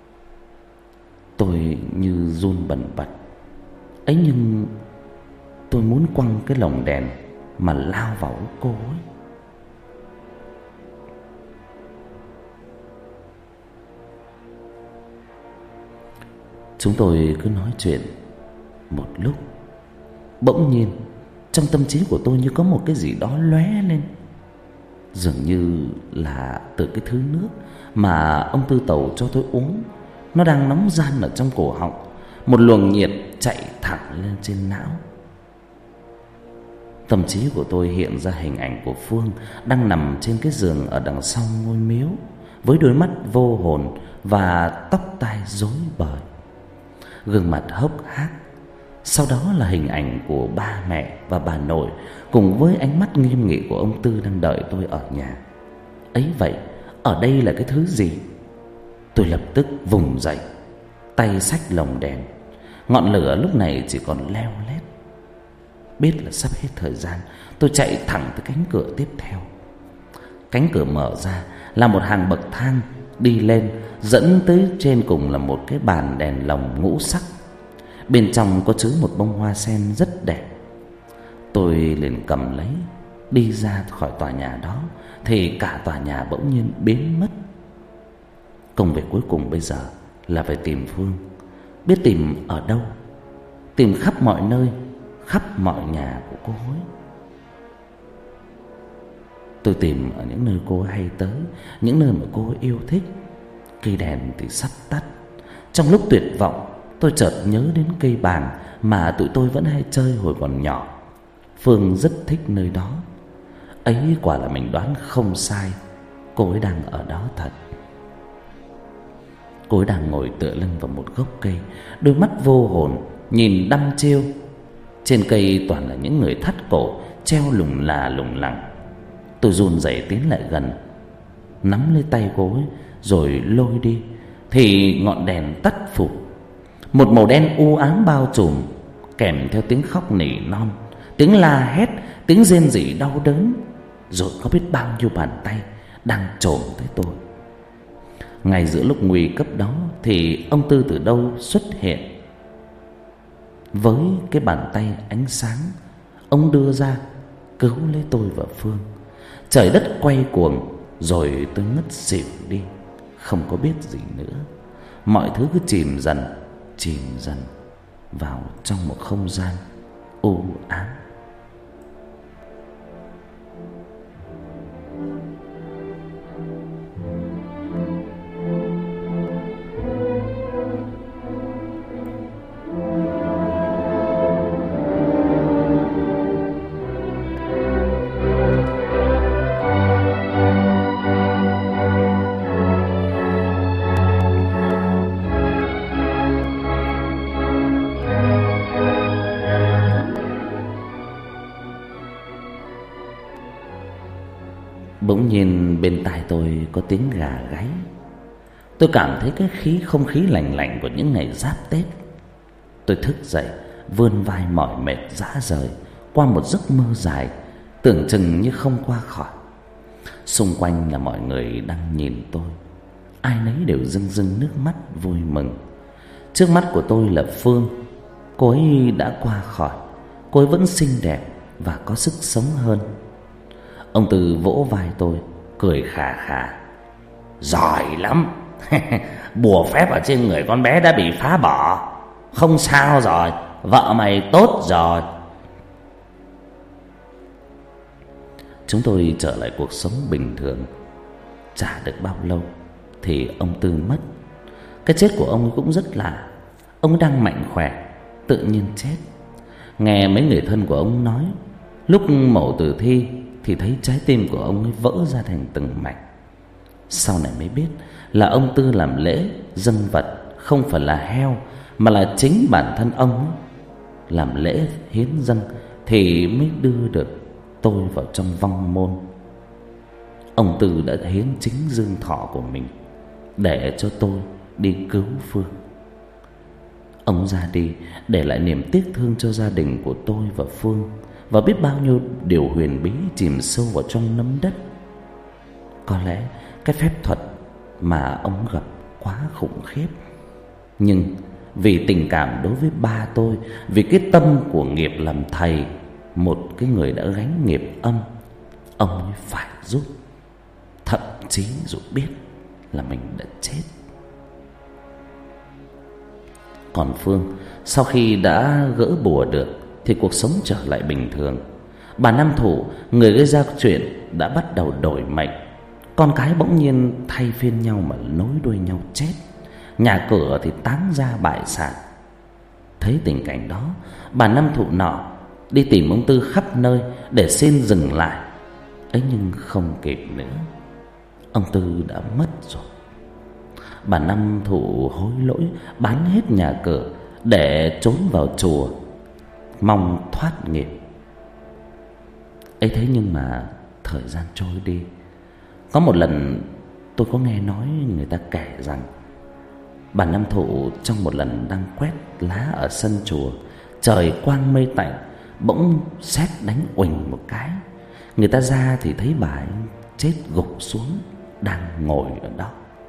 Tôi như run bần bật. Ấy nhưng tôi muốn quăng cái lồng đèn mà lao vào cô ấy. Chúng tôi cứ nói chuyện một lúc, bỗng nhiên trong tâm trí của tôi như có một cái gì đó lóe lên. Dường như là từ cái thứ nước mà ông Tư Tàu cho tôi uống, nó đang nóng ran ở trong cổ họng. Một luồng nhiệt chạy thẳng lên trên não. Tâm trí của tôi hiện ra hình ảnh của Phương đang nằm trên cái giường ở đằng sau ngôi miếu, với đôi mắt vô hồn và tóc tai rối bời, gương mặt hốc hác. Sau đó là hình ảnh của ba mẹ và bà nội, cùng với ánh mắt nghiêm nghị của ông Tư đang đợi tôi ở nhà. Ấy vậy, ở đây là cái thứ gì? Tôi lập tức vùng dậy, tay xách lồng đèn. Ngọn lửa lúc này chỉ còn leo lét. Biết là sắp hết thời gian, tôi chạy thẳng tới cánh cửa tiếp theo. Cánh cửa mở ra là một hàng bậc thang đi lên, dẫn tới trên cùng là một cái bàn đèn lồng ngũ sắc. Bên trong có chứa một bông hoa sen rất đẹp. Tôi liền cầm lấy, đi ra khỏi tòa nhà đó, thì cả tòa nhà bỗng nhiên biến mất. Công việc cuối cùng bây giờ là phải tìm Phương. Biết tìm ở đâu? Tìm khắp mọi nơi, khắp mọi nhà của cô ấy. Tôi tìm ở những nơi cô ấy hay tới, những nơi mà cô ấy yêu thích. Cây đèn thì sắp tắt. Trong lúc tuyệt vọng, tôi chợt nhớ đến cây bàn mà tụi tôi vẫn hay chơi hồi còn nhỏ. Phương rất thích nơi đó. Ấy quả là mình đoán không sai, cô ấy đang ở đó thật. Cô ấy đang ngồi tựa lưng vào một gốc cây, đôi mắt vô hồn nhìn đăm chiêu. Trên cây toàn là những người thắt cổ treo lủng là lủng lẳng. Tôi run rẩy tiến lại gần, nắm lấy tay cô ấy rồi lôi đi. Thì ngọn đèn tắt phụt. Một màu đen u ám bao trùm, kèm theo tiếng khóc nỉ non, tiếng la hét, tiếng rên rỉ đau đớn. Rồi có biết bao nhiêu bàn tay đang chộm tới tôi. Ngay giữa lúc nguy cấp đó thì ông Tư từ đâu xuất hiện. Với cái bàn tay ánh sáng, ông đưa ra cứu lấy tôi và Phương. Trời đất quay cuồng, rồi tôi ngất xỉu đi, không có biết gì nữa. Mọi thứ cứ chìm dần, chìm dần vào trong một không gian u ám. Bỗng nhiên bên tai tôi có tiếng gà gáy. Tôi cảm thấy cái khí không khí lạnh lạnh của những ngày giáp Tết. Tôi thức dậy, vươn vai mỏi mệt rã rời qua một giấc mơ dài, tưởng chừng như không qua khỏi. Xung quanh là mọi người đang nhìn tôi, ai nấy đều rưng rưng nước mắt vui mừng. Trước mắt của tôi là Phương. Cô ấy đã qua khỏi. Cô ấy vẫn xinh đẹp và có sức sống hơn. Ông Tư vỗ vai tôi, cười khà khà. Giỏi lắm. Bùa phép ở trên người con bé đã bị phá bỏ. Không sao rồi, vợ mày tốt rồi. Chúng tôi trở lại cuộc sống bình thường. Chả được bao lâu thì ông Tư mất. Cái chết của ông ấy cũng rất lạ. Ông ấy đang mạnh khỏe, tự nhiên chết. Nghe mấy người thân của ông nói, lúc mổ tử thi thì thấy trái tim của ông ấy vỡ ra thành từng mảnh. Sau này mới biết là ông Tư làm lễ dâng vật không phải là heo, mà là chính bản thân ông ấy. Làm lễ hiến dâng thì mới đưa được tôi vào trong vong môn. Ông Tư đã hiến chính dương thọ của mình để cho tôi đi cứu Phương. Ông ra đi để lại niềm tiếc thương cho gia đình của tôi và Phương, và biết bao nhiêu điều huyền bí chìm sâu vào trong nấm đất. Có lẽ cái phép thuật mà ông gặp quá khủng khiếp, nhưng vì tình cảm đối với ba tôi, vì cái tâm của nghiệp làm thầy, một cái người đã gánh nghiệp âm, ông ấy phải giúp. Thậm chí dù biết là mình đã chết. Còn Phương, sau khi đã gỡ bùa được thì cuộc sống trở lại bình thường. Bà Năm Thủ, người gây ra chuyện, đã bắt đầu đổi mệnh. Con cái bỗng nhiên thay phiên nhau mà nối đuôi nhau chết. Nhà cửa thì tán ra bại sản. Thấy tình cảnh đó, bà Năm Thủ nọ đi tìm ông Tư khắp nơi để xin dừng lại. Ấy nhưng không kịp nữa, ông Tư đã mất rồi. Bà Năm Thủ hối lỗi, bán hết nhà cửa để trốn vào chùa, mong thoát nghiệp. Ấy thế nhưng mà thời gian trôi đi. Có một lần tôi có nghe nói người ta kể rằng bà Năm Thủ trong một lần đang quét lá ở sân chùa, trời quang mây tạnh, bỗng sét đánh uỳnh một cái. Người ta ra thì thấy bà ấy chết gục xuống, đang ngồi ở đó.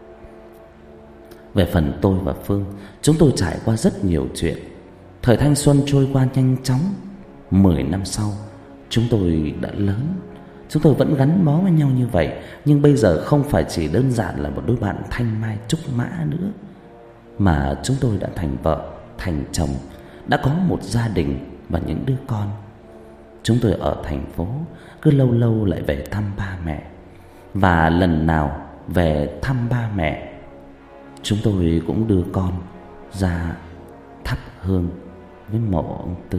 Về phần tôi và Phương, chúng tôi trải qua rất nhiều chuyện. Thời thanh xuân trôi qua nhanh chóng. Mười năm sau, chúng tôi đã lớn. Chúng tôi vẫn gắn bó với nhau như vậy, nhưng bây giờ không phải chỉ đơn giản là một đôi bạn thanh mai trúc mã nữa, mà chúng tôi đã thành vợ, thành chồng, đã có một gia đình và những đứa con. Chúng tôi ở thành phố, cứ lâu lâu lại về thăm ba mẹ. Và lần nào về thăm ba mẹ, chúng tôi cũng đưa con ra thắp hương với mộ ông Tư.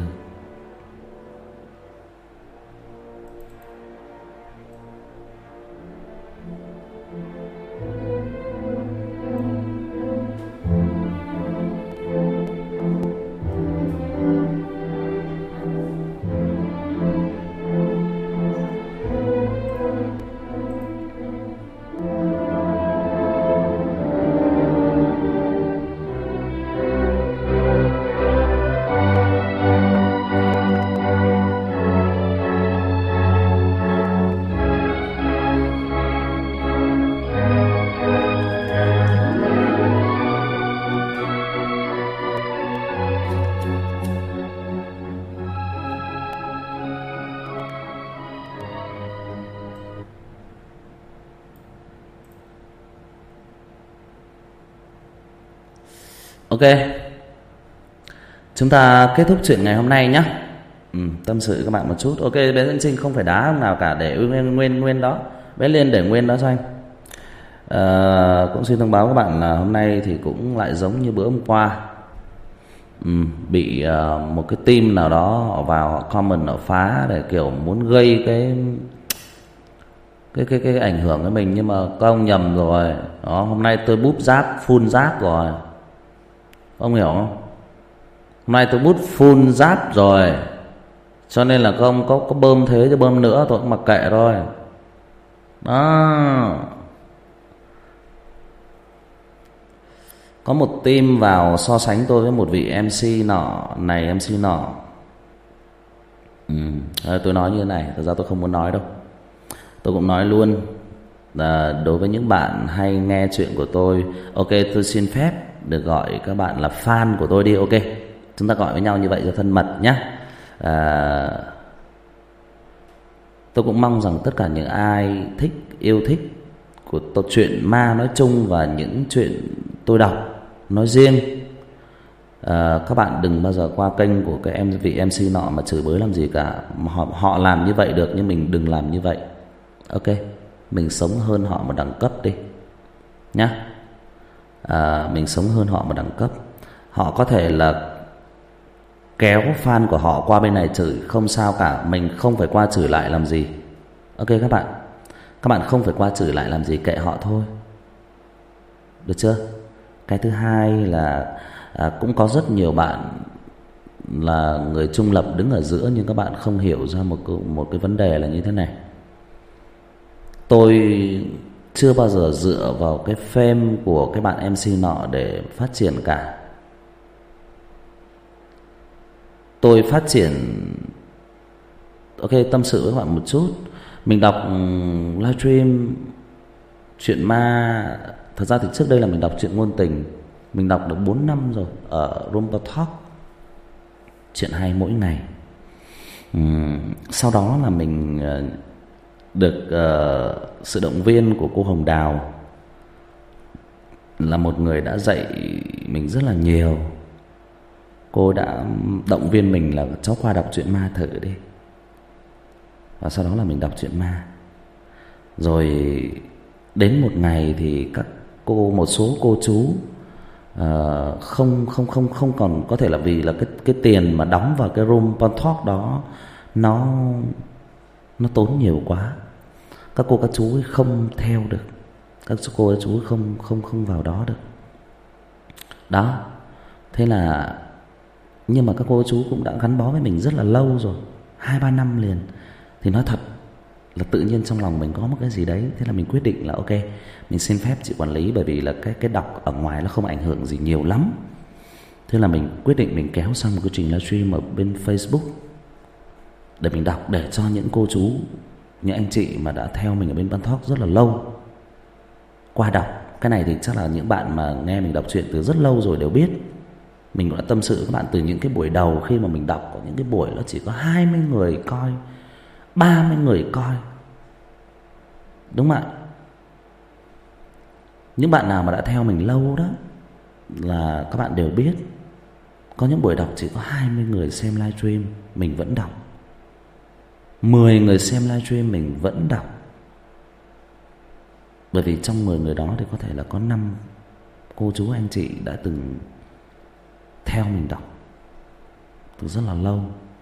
Ok, chúng ta kết thúc chuyện ngày hôm nay nhé. ừ, Tâm sự các bạn một chút. Ok, bé Dân Trinh không phải đá ông nào cả, để nguyên nguyên nguyên đó. Bé Liên để nguyên đó cho anh. à, Cũng xin thông báo các bạn là hôm nay thì cũng lại giống như bữa hôm qua. ừ, Bị uh, một cái team nào đó họ vào, họ comment, họ phá để kiểu muốn gây cái cái cái cái ảnh hưởng với mình, nhưng mà các ông nhầm rồi. Đó, hôm nay tôi búp rác, full rác rồi. Ông hiểu không? Hôm nay tôi bút full giáp rồi, cho nên là không có, có bơm thế chứ bơm nữa tôi cũng mặc kệ thôi. Đó. Có một team vào so sánh tôi với một vị em xê nọ này em xê nọ. ừ, Tôi nói như thế này, thật ra tôi không muốn nói đâu. Tôi cũng nói luôn là đối với những bạn hay nghe chuyện của tôi, ok, tôi xin phép được gọi các bạn là fan của tôi đi. Ok, chúng ta gọi với nhau như vậy cho thân mật nhé. à, Tôi cũng mong rằng tất cả những ai thích, yêu thích của tôi, chuyện ma nói chung và những chuyện tôi đọc nói riêng, à, các bạn đừng bao giờ qua kênh của cái em vị em xê nọ mà chửi bới làm gì cả. Họ, họ làm như vậy được, nhưng mình đừng làm như vậy. Ok, mình sống hơn họ một đẳng cấp đi nhá. À, mình sống hơn họ một đẳng cấp. Họ có thể là kéo fan của họ qua bên này chửi, không sao cả, mình không phải qua chửi lại làm gì. Ok các bạn, các bạn không phải qua chửi lại làm gì, kệ họ thôi, được chưa? Cái thứ hai là à, cũng có rất nhiều bạn là người trung lập đứng ở giữa, nhưng các bạn không hiểu ra một một cái vấn đề là như thế này. Tôi chưa bao giờ dựa vào cái fame của cái bạn em xê nọ để phát triển cả. Tôi phát triển, ok, tâm sự với các bạn một chút. Mình đọc livestream chuyện ma, thật ra thì trước đây là mình đọc chuyện ngôn tình, Mình đọc được bốn năm rồi ở Rumpa Talk, chuyện hay mỗi ngày. uhm, Sau đó là mình uh, được uh, sự động viên của cô Hồng Đào, là một người đã dạy mình rất là nhiều. Cô đã động viên mình là cháu qua đọc truyện ma thử đi. Và sau đó là mình đọc truyện ma. Rồi đến một ngày thì các cô, một số cô chú uh, không không không không còn, có thể là vì là cái cái tiền mà đóng vào cái room talk đó nó nó tốn nhiều quá. Các cô các chú ấy không theo được, các cô các chú ấy không không không vào đó được. Đó. Thế là, nhưng mà các cô chú cũng đã gắn bó với mình rất là lâu rồi, hai ba năm liền. Thì nói thật là tự nhiên trong lòng mình có một cái gì đấy. Thế là mình quyết định là ok, mình xin phép chị quản lý, bởi vì là cái cái đọc ở ngoài nó không ảnh hưởng gì nhiều lắm. Thế là mình quyết định mình kéo sang một cái trình livestream ở bên Facebook để mình đọc, để cho những cô chú, những anh chị mà đã theo mình ở bên Ban Talk rất là lâu qua đọc. Cái này thì chắc là những bạn mà nghe mình đọc truyện từ rất lâu rồi đều biết. Mình cũng đã tâm sự với các bạn từ những cái buổi đầu, khi mà mình đọc có những cái buổi nó chỉ có hai mươi người coi, ba mươi người coi. Đúng không ạ? Những bạn nào mà đã theo mình lâu đó là các bạn đều biết, có những buổi đọc chỉ có hai mươi người xem livestream, mình vẫn đọc. Mười người xem livestream mình vẫn đọc. Bởi vì trong mười người đó thì có thể là có năm cô chú anh chị đã từng theo mình đọc từ rất là lâu.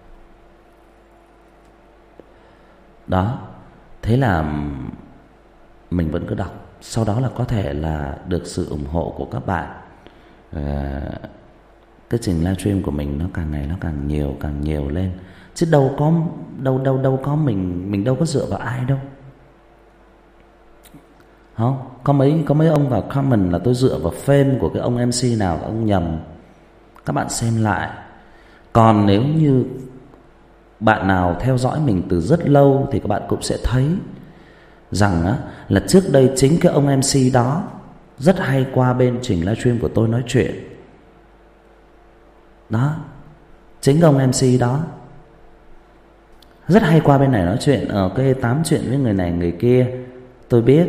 Đó. Thế là mình vẫn cứ đọc. Sau đó là có thể là được sự ủng hộ của các bạn, à, cái trình livestream của mình nó càng ngày nó càng nhiều, càng nhiều lên. Chứ đâu có đâu đâu đâu có mình mình đâu có dựa vào ai đâu. Không, có mấy có mấy ông vào comment là tôi dựa vào fame của cái ông em xê nào, ông nhầm. Các bạn xem lại. Còn nếu như bạn nào theo dõi mình từ rất lâu thì các bạn cũng sẽ thấy rằng á, là trước đây chính cái ông em xê đó rất hay qua bên trình livestream của tôi nói chuyện. Đó. Chính ông em xê đó rất hay qua bên này nói chuyện, ở cái tám chuyện với người này người kia, tôi biết.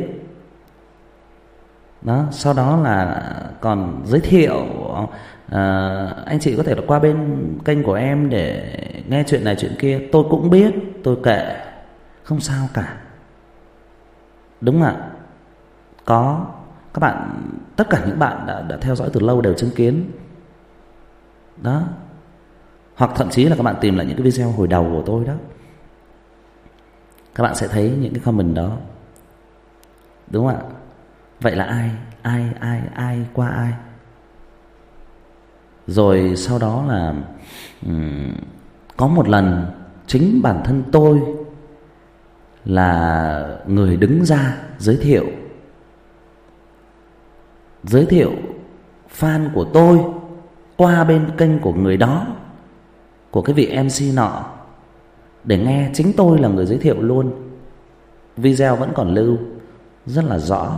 Đó, sau đó là còn giới thiệu, à, anh chị có thể là qua bên kênh của em để nghe chuyện này chuyện kia. Tôi cũng biết, tôi kệ, không sao cả. Đúng ạ. Có các bạn, tất cả những bạn đã, đã theo dõi từ lâu đều chứng kiến. Đó. Hoặc thậm chí là các bạn tìm lại những cái video hồi đầu của tôi đó, các bạn sẽ thấy những cái comment đó. Đúng không ạ? Vậy là ai ai ai ai qua ai. Rồi sau đó là um, có một lần chính bản thân tôi là người đứng ra giới thiệu giới thiệu fan của tôi qua bên kênh của người đó, của cái vị em xê nọ, để nghe. Chính tôi là người giới thiệu luôn. Video vẫn còn lưu rất là rõ.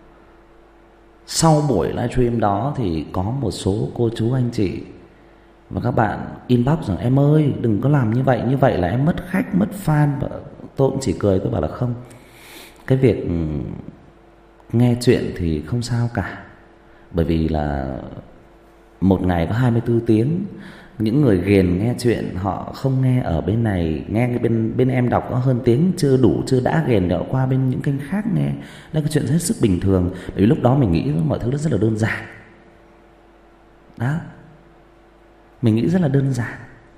Sau buổi livestream đó thì có một số cô chú anh chị và các bạn inbox rằng em ơi đừng có làm như vậy, như vậy là em mất khách, mất fan. Và tôi cũng chỉ cười, tôi bảo là không, cái việc nghe chuyện thì không sao cả. Bởi vì là một ngày có hai mươi tư tiếng. Những người ghiền nghe chuyện họ không nghe ở bên này, nghe bên bên em đọc có hơn tiếng chưa đủ, chưa đã ghiền để họ qua bên những kênh khác nghe. Đây là chuyện hết sức bình thường. Bởi vì lúc đó mình nghĩ mọi thứ rất là đơn giản. Đó. Mình nghĩ rất là đơn giản.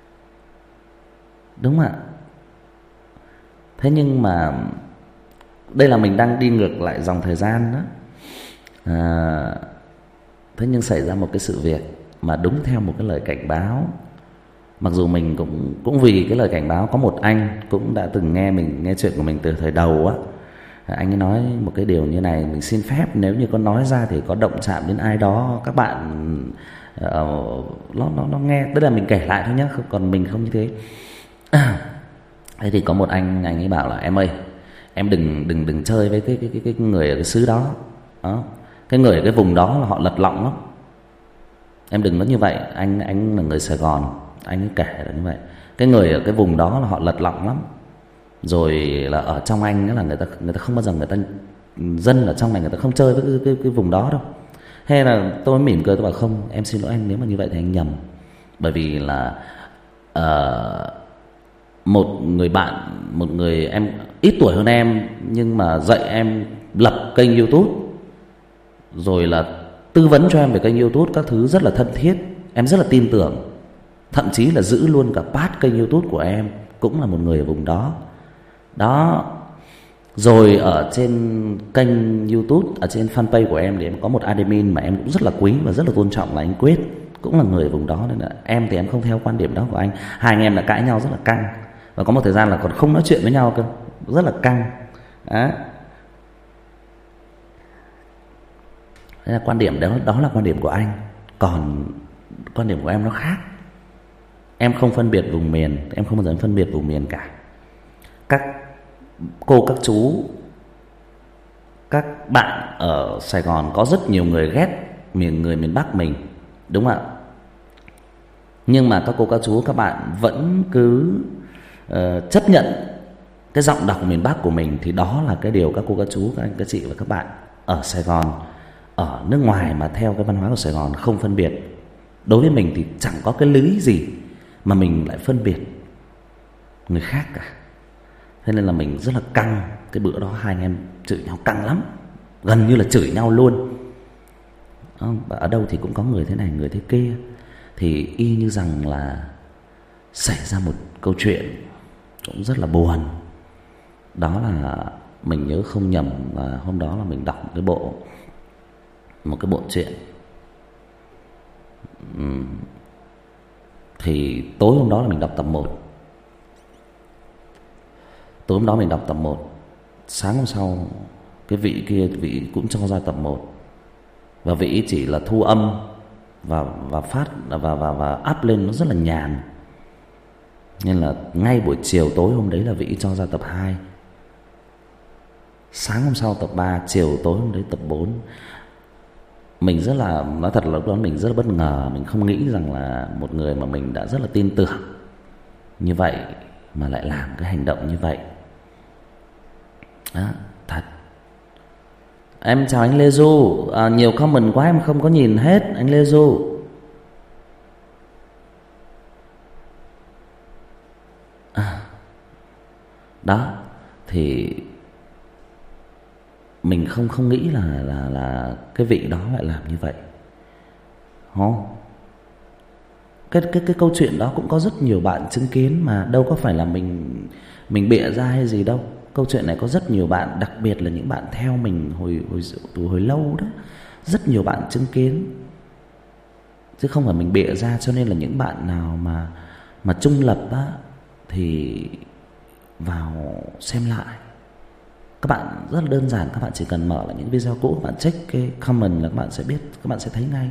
Đúng không ạ? Thế nhưng mà đây là mình đang đi ngược lại dòng thời gian đó. À, thế nhưng xảy ra một cái sự việc mà đúng theo một cái lời cảnh báo. Mặc dù mình cũng cũng vì cái lời cảnh báo, có một anh cũng đã từng nghe mình nghe chuyện của mình từ thời đầu á. Anh ấy nói một cái điều như này, mình xin phép nếu như có nói ra thì có động chạm đến ai đó, các bạn uh, nó nó nó nghe, tức là mình kể lại thôi nhá, còn mình không như thế. Thế thì có một anh anh ấy bảo là em ơi, em đừng đừng đừng chơi với cái cái cái, cái người ở cái xứ đó. Đó. Cái người ở cái vùng đó là họ lật lọng lắm. em đừng nói như vậy, anh anh là người Sài Gòn, anh ấy kể là như vậy. Cái người ở cái vùng đó là họ lật lọng lắm. Rồi là ở trong Anh là người ta người ta không bao giờ người ta dân ở trong này người ta không chơi với cái, cái, cái vùng đó đâu. Hay là tôi mỉm cười tôi bảo không, em xin lỗi anh, nếu mà như vậy thì anh nhầm. Bởi vì là uh, một người bạn, một người em ít tuổi hơn em nhưng mà dạy em lập kênh YouTube, rồi là tư vấn cho em về kênh YouTube các thứ rất là thân thiết, em rất là tin tưởng. Thậm chí là giữ luôn cả pass kênh YouTube của em, cũng là một người ở vùng đó. Đó. Rồi ở trên kênh YouTube, ở trên fanpage của em thì em có một admin mà em cũng rất là quý và rất là tôn trọng là anh Quyết, cũng là người ở vùng đó. Nên là em thì em không theo quan điểm đó của anh. Hai anh em đã cãi nhau rất là căng, và có một thời gian là còn không nói chuyện với nhau cơ, rất là căng. Đó. Thế là quan điểm đó, đó là quan điểm của anh. Còn quan điểm của em nó khác. Em không phân biệt vùng miền, em không bao giờ phân biệt vùng miền cả. Các cô, các chú, các bạn ở Sài Gòn có rất nhiều người ghét miền người miền Bắc mình, đúng không ạ? Nhưng mà các cô, các chú, các bạn vẫn cứ uh, chấp nhận cái giọng đọc miền Bắc của mình. Thì đó là cái điều các cô, các chú, các anh, các chị và các bạn ở Sài Gòn, ở nước ngoài mà theo cái văn hóa của Sài Gòn không phân biệt. Đối với mình thì chẳng có cái lý gì mà mình lại phân biệt người khác cả. Thế nên là mình rất là căng. Cái bữa đó hai anh em chửi nhau căng lắm, gần như là chửi nhau luôn. Ở đâu thì cũng có người thế này người thế kia. Thì y như rằng là xảy ra một câu chuyện cũng rất là buồn. Đó là mình nhớ không nhầm là hôm đó là mình đọc một cái bộ Một cái bộ truyện. uhm. Thì tối hôm đó là mình đọc tập một. Tối hôm đó mình đọc tập một. Sáng hôm sau cái vị kia, vị cũng cho ra tập một. Và vị chỉ là thu âm Và, và phát và, và, và up lên nó rất là nhàn. Nên là ngay buổi chiều tối hôm đấy là vị cho ra tập hai. Sáng hôm sau tập ba, chiều tối hôm đấy tập bốn. Mình rất là, nói thật là lúc đó mình rất là bất ngờ. Mình không nghĩ rằng là một người mà mình đã rất là tin tưởng như vậy mà lại làm cái hành động như vậy. Đó, thật. Em chào anh Lê Du. à, Nhiều comment quá em không có nhìn hết. Anh Lê Du, à, đó. Thì mình không không nghĩ là là là cái vị đó lại làm như vậy. Không. Cái cái cái câu chuyện đó cũng có rất nhiều bạn chứng kiến mà, đâu có phải là mình mình bịa ra hay gì đâu. Câu chuyện này có rất nhiều bạn, đặc biệt là những bạn theo mình hồi hồi từ hồi lâu đó, rất nhiều bạn chứng kiến, chứ không phải mình bịa ra. Cho nên là những bạn nào mà mà trung lập á thì vào xem lại. Các bạn rất là đơn giản, các bạn chỉ cần mở lại những video cũ, các bạn check cái comment là các bạn sẽ biết, các bạn sẽ thấy ngay.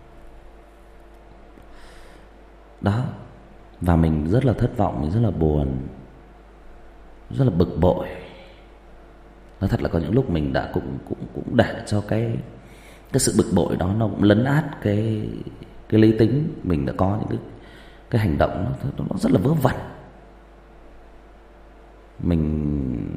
Đó. Và mình rất là thất vọng, mình rất là buồn, rất là bực bội. Nói thật là có những lúc mình đã cũng cũng cũng để cho cái cái sự bực bội đó nó cũng lấn át cái cái lý tính. Mình đã có những cái cái hành động nó nó rất là vớ vẩn. Mình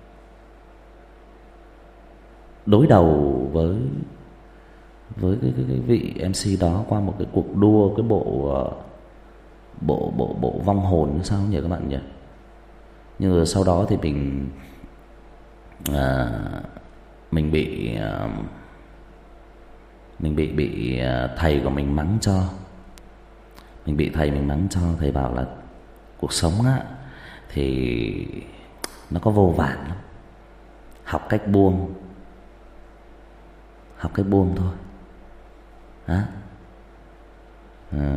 đối đầu với với cái, cái, cái vị em xê đó qua một cái cuộc đua, cái bộ bộ bộ bộ vong hồn như sao nhỉ các bạn nhỉ? Nhưng rồi sau đó thì mình à, mình bị à, mình bị bị thầy của mình mắng cho. Mình bị thầy mình mắng cho. Thầy bảo là cuộc sống á thì nó có vô vàn lắm. Học cách buông, học cách buông thôi. Hả? À,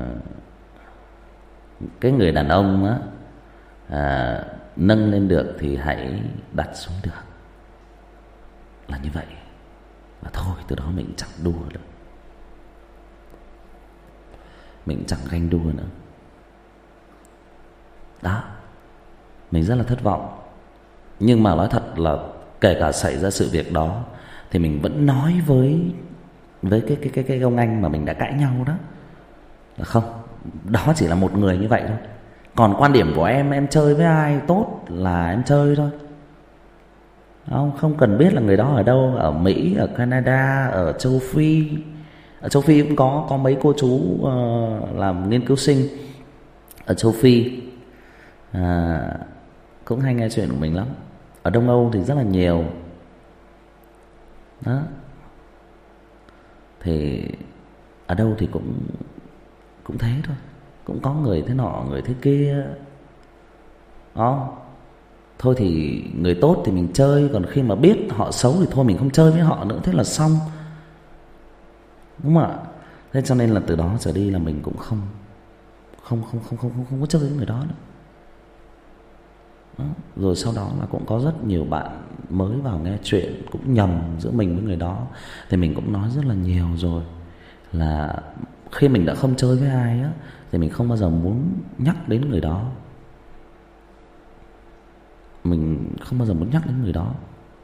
cái người đàn ông á à, nâng lên được thì hãy đặt xuống được, là như vậy. Và thôi, từ đó mình chẳng đua nữa, mình chẳng ganh đua nữa. Đó. Mình rất là thất vọng. Nhưng mà nói thật là kể cả xảy ra sự việc đó thì mình vẫn nói với với cái cái cái cái ông anh mà mình đã cãi nhau đó. Là không, đó chỉ là một người như vậy thôi. Còn quan điểm của em, em chơi với ai tốt là em chơi thôi. Không, không cần biết là người đó ở đâu, ở Mỹ, ở Canada, ở châu Phi. Ở châu Phi cũng có có mấy cô chú uh, làm nghiên cứu sinh ở châu Phi, à, cũng hay nghe chuyện của mình lắm. Ở Đông Âu thì rất là nhiều. Đó. Thì ở đâu thì cũng cũng thế thôi, cũng có người thế nọ người thế kia. Đó. Thôi thì người tốt thì mình chơi, còn khi mà biết họ xấu thì thôi mình không chơi với họ nữa, thế là xong. Đúng không ạ? Thế cho nên là từ đó trở đi là mình cũng không không không không không không, không có chơi với người đó nữa. Đó. Rồi sau đó là cũng có rất nhiều bạn mới vào nghe chuyện cũng nhầm giữa mình với người đó. Thì mình cũng nói rất là nhiều rồi, là khi mình đã không chơi với ai á thì mình không bao giờ muốn nhắc đến người đó. Mình không bao giờ muốn nhắc đến người đó.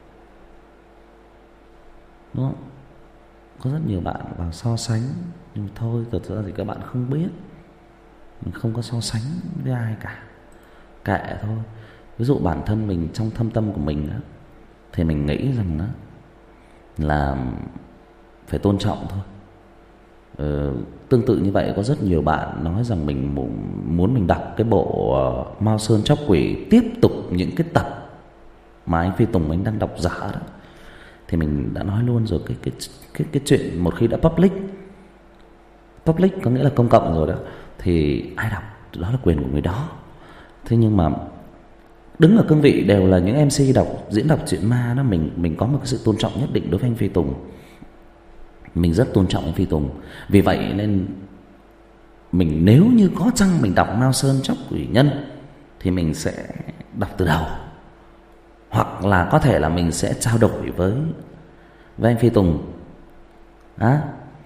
Đúng không? Có rất nhiều bạn vào so sánh, nhưng thôi thật ra thì các bạn không biết. Mình không có so sánh với ai cả, kệ thôi. Ví dụ bản thân mình trong thâm tâm của mình á, thì mình nghĩ rằng đó là phải tôn trọng thôi. ờ, Tương tự như vậy có rất nhiều bạn nói rằng mình muốn mình đọc cái bộ uh, Mao Sơn Chóc Quỷ, tiếp tục những cái tập mà anh Phi Tùng anh đang đọc giả đó. Thì mình đã nói luôn rồi, cái cái cái cái chuyện một khi đã public, public có nghĩa là công cộng rồi đó, thì ai đọc đó là quyền của người đó. Thế nhưng mà đứng ở cương vị đều là những em xê đọc diễn đọc truyện ma đó, mình mình có một cái sự tôn trọng nhất định đối với anh Phi Tùng. Mình rất tôn trọng anh Phi Tùng. Vì vậy nên mình nếu như có chăng mình đọc Mao Sơn Chóc Quỷ Nhân thì mình sẽ đọc từ đầu, hoặc là có thể là mình sẽ trao đổi với với anh Phi Tùng. Đó.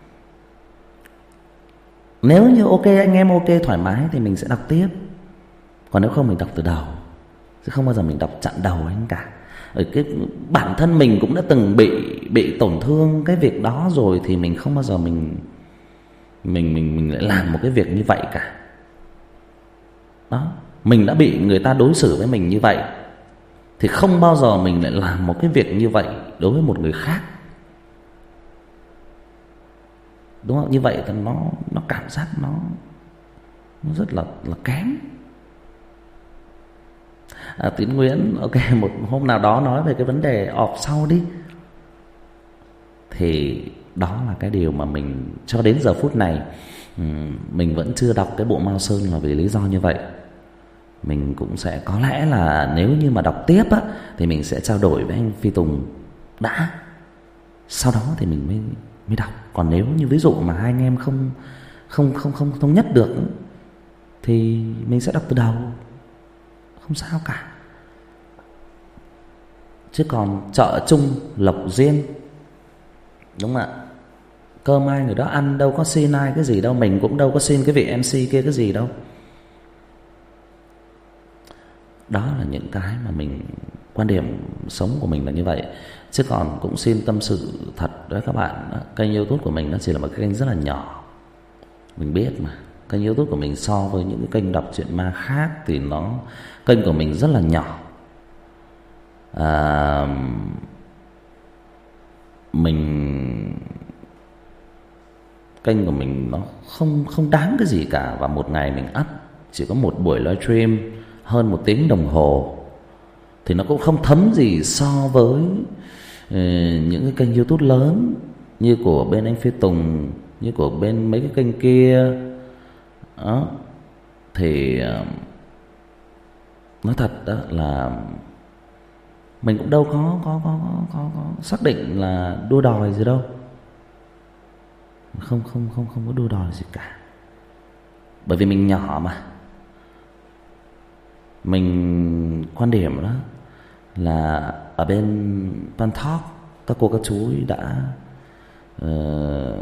Nếu như ok, anh em ok thoải mái thì mình sẽ đọc tiếp. Còn nếu không mình đọc từ đầu, chứ không bao giờ mình đọc chặn đầu anh cả. Ở cái bản thân mình cũng đã từng bị bị tổn thương cái việc đó rồi, thì mình không bao giờ mình mình mình mình lại làm một cái việc như vậy cả. Đó, mình đã bị người ta đối xử với mình như vậy thì không bao giờ mình lại làm một cái việc như vậy đối với một người khác. Đúng không? Như vậy thì nó nó cảm giác nó nó rất là là kém. À, Tiến Nguyễn, ok, một hôm nào đó nói về cái vấn đề off sau đi. Thì đó là cái điều mà mình cho đến giờ phút này mình vẫn chưa đọc cái bộ Mao Sơn là vì lý do như vậy. Mình cũng sẽ có lẽ là nếu như mà đọc tiếp á thì mình sẽ trao đổi với anh Phi Tùng đã, sau đó thì mình mới mới đọc. Còn nếu như ví dụ mà hai anh em không không không không thống nhất được thì mình sẽ đọc từ đầu, không sao cả. Chứ còn chợ chung lộc riêng, đúng không ạ? Cơm ai người đó ăn, đâu có xin ai cái gì đâu. Mình cũng đâu có xin cái vị em xê kia cái gì đâu. Đó là những cái mà mình, quan điểm sống của mình là như vậy. Chứ còn cũng xin tâm sự thật với các bạn, kênh YouTube của mình nó chỉ là một cái kênh rất là nhỏ. Mình biết mà, kênh YouTube của mình so với những cái kênh đọc truyện ma khác thì nó, kênh của mình rất là nhỏ. à, Mình kênh của mình nó không không đáng cái gì cả. Và một ngày mình up chỉ có một buổi livestream hơn một tiếng đồng hồ thì nó cũng không thấm gì so với uh, những cái kênh YouTube lớn như của bên anh Phi Tùng, như của bên mấy cái kênh kia. Đó. Thì uh, nói thật đó là mình cũng đâu có có có có có, có xác định là đua đòi gì đâu. Không không không không có đua đòi gì cả. Bởi vì mình nhỏ mà. Mình quan điểm đó là ở bên Pan Talk các cô các chú đã uh,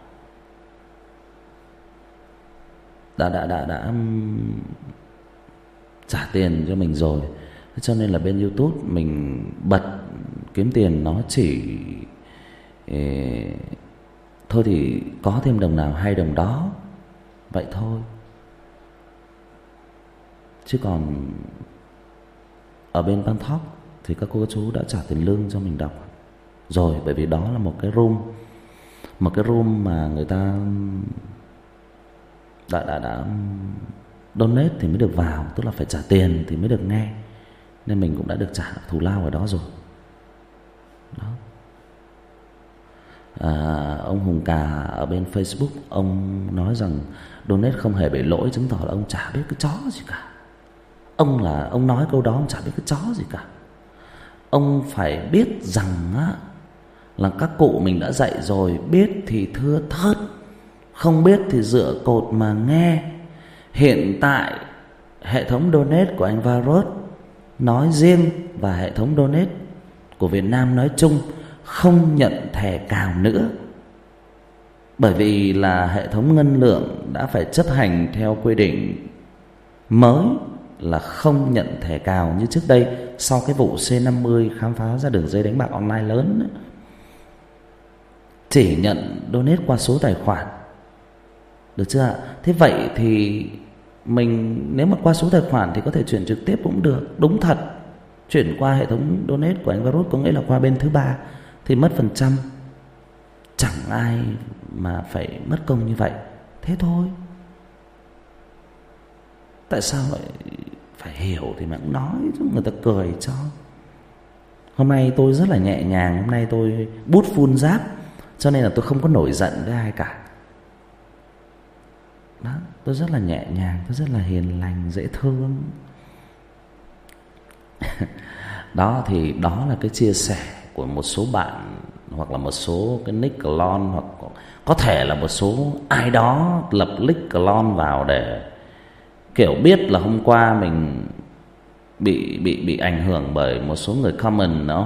đã đã đã đã um, trả tiền cho mình rồi. Cho nên là bên YouTube mình bật kiếm tiền nó chỉ eh, thôi thì có thêm đồng nào hay đồng đó, vậy thôi. Chứ còn ở bên Bangkok thì các cô các chú đã trả tiền lương cho mình đọc rồi, bởi vì đó là một cái room, một cái room mà người ta đã đã đã donate thì mới được vào, tức là phải trả tiền thì mới được nghe, nên mình cũng đã được trả thù lao ở đó rồi. Đó. À, ông Hùng Cà ở bên Facebook ông nói rằng donate không hề bị lỗi, chứng tỏ là ông chả biết cái chó gì cả. Ông là ông nói câu đó ông chả biết cái chó gì cả. Ông phải biết rằng á, là các cụ mình đã dạy rồi, biết thì thưa thớt, không biết thì dựa cột mà nghe. Hiện tại hệ thống donate của anh Varus nói riêng và hệ thống donate của Việt Nam nói chung không nhận thẻ cào nữa, bởi vì là hệ thống ngân lượng đã phải chấp hành theo quy định mới là không nhận thẻ cào như trước đây. Sau cái vụ C năm mươi khám phá ra đường dây đánh bạc online lớn ấy, chỉ nhận donate qua số tài khoản, được chưa ạ? Thế vậy thì mình nếu mà qua số tài khoản thì có thể chuyển trực tiếp cũng được. Đúng thật, chuyển qua hệ thống donate của anh Varus có nghĩa là qua bên thứ ba thì mất phần trăm. Chẳng ai mà phải mất công như vậy. Thế thôi. Tại sao lại phải hiểu thì mà cũng nói chứ, người ta cười cho. Hôm nay tôi rất là nhẹ nhàng, hôm nay tôi bút phun giáp, cho nên là tôi không có nổi giận với ai cả. Đó, tôi rất là nhẹ nhàng, tôi rất là hiền lành, dễ thương. Đó thì đó là cái chia sẻ của một số bạn, hoặc là một số cái nick clone, hoặc có thể là một số ai đó lập nick clone vào để kiểu biết là hôm qua mình bị bị bị ảnh hưởng bởi một số người comment đó.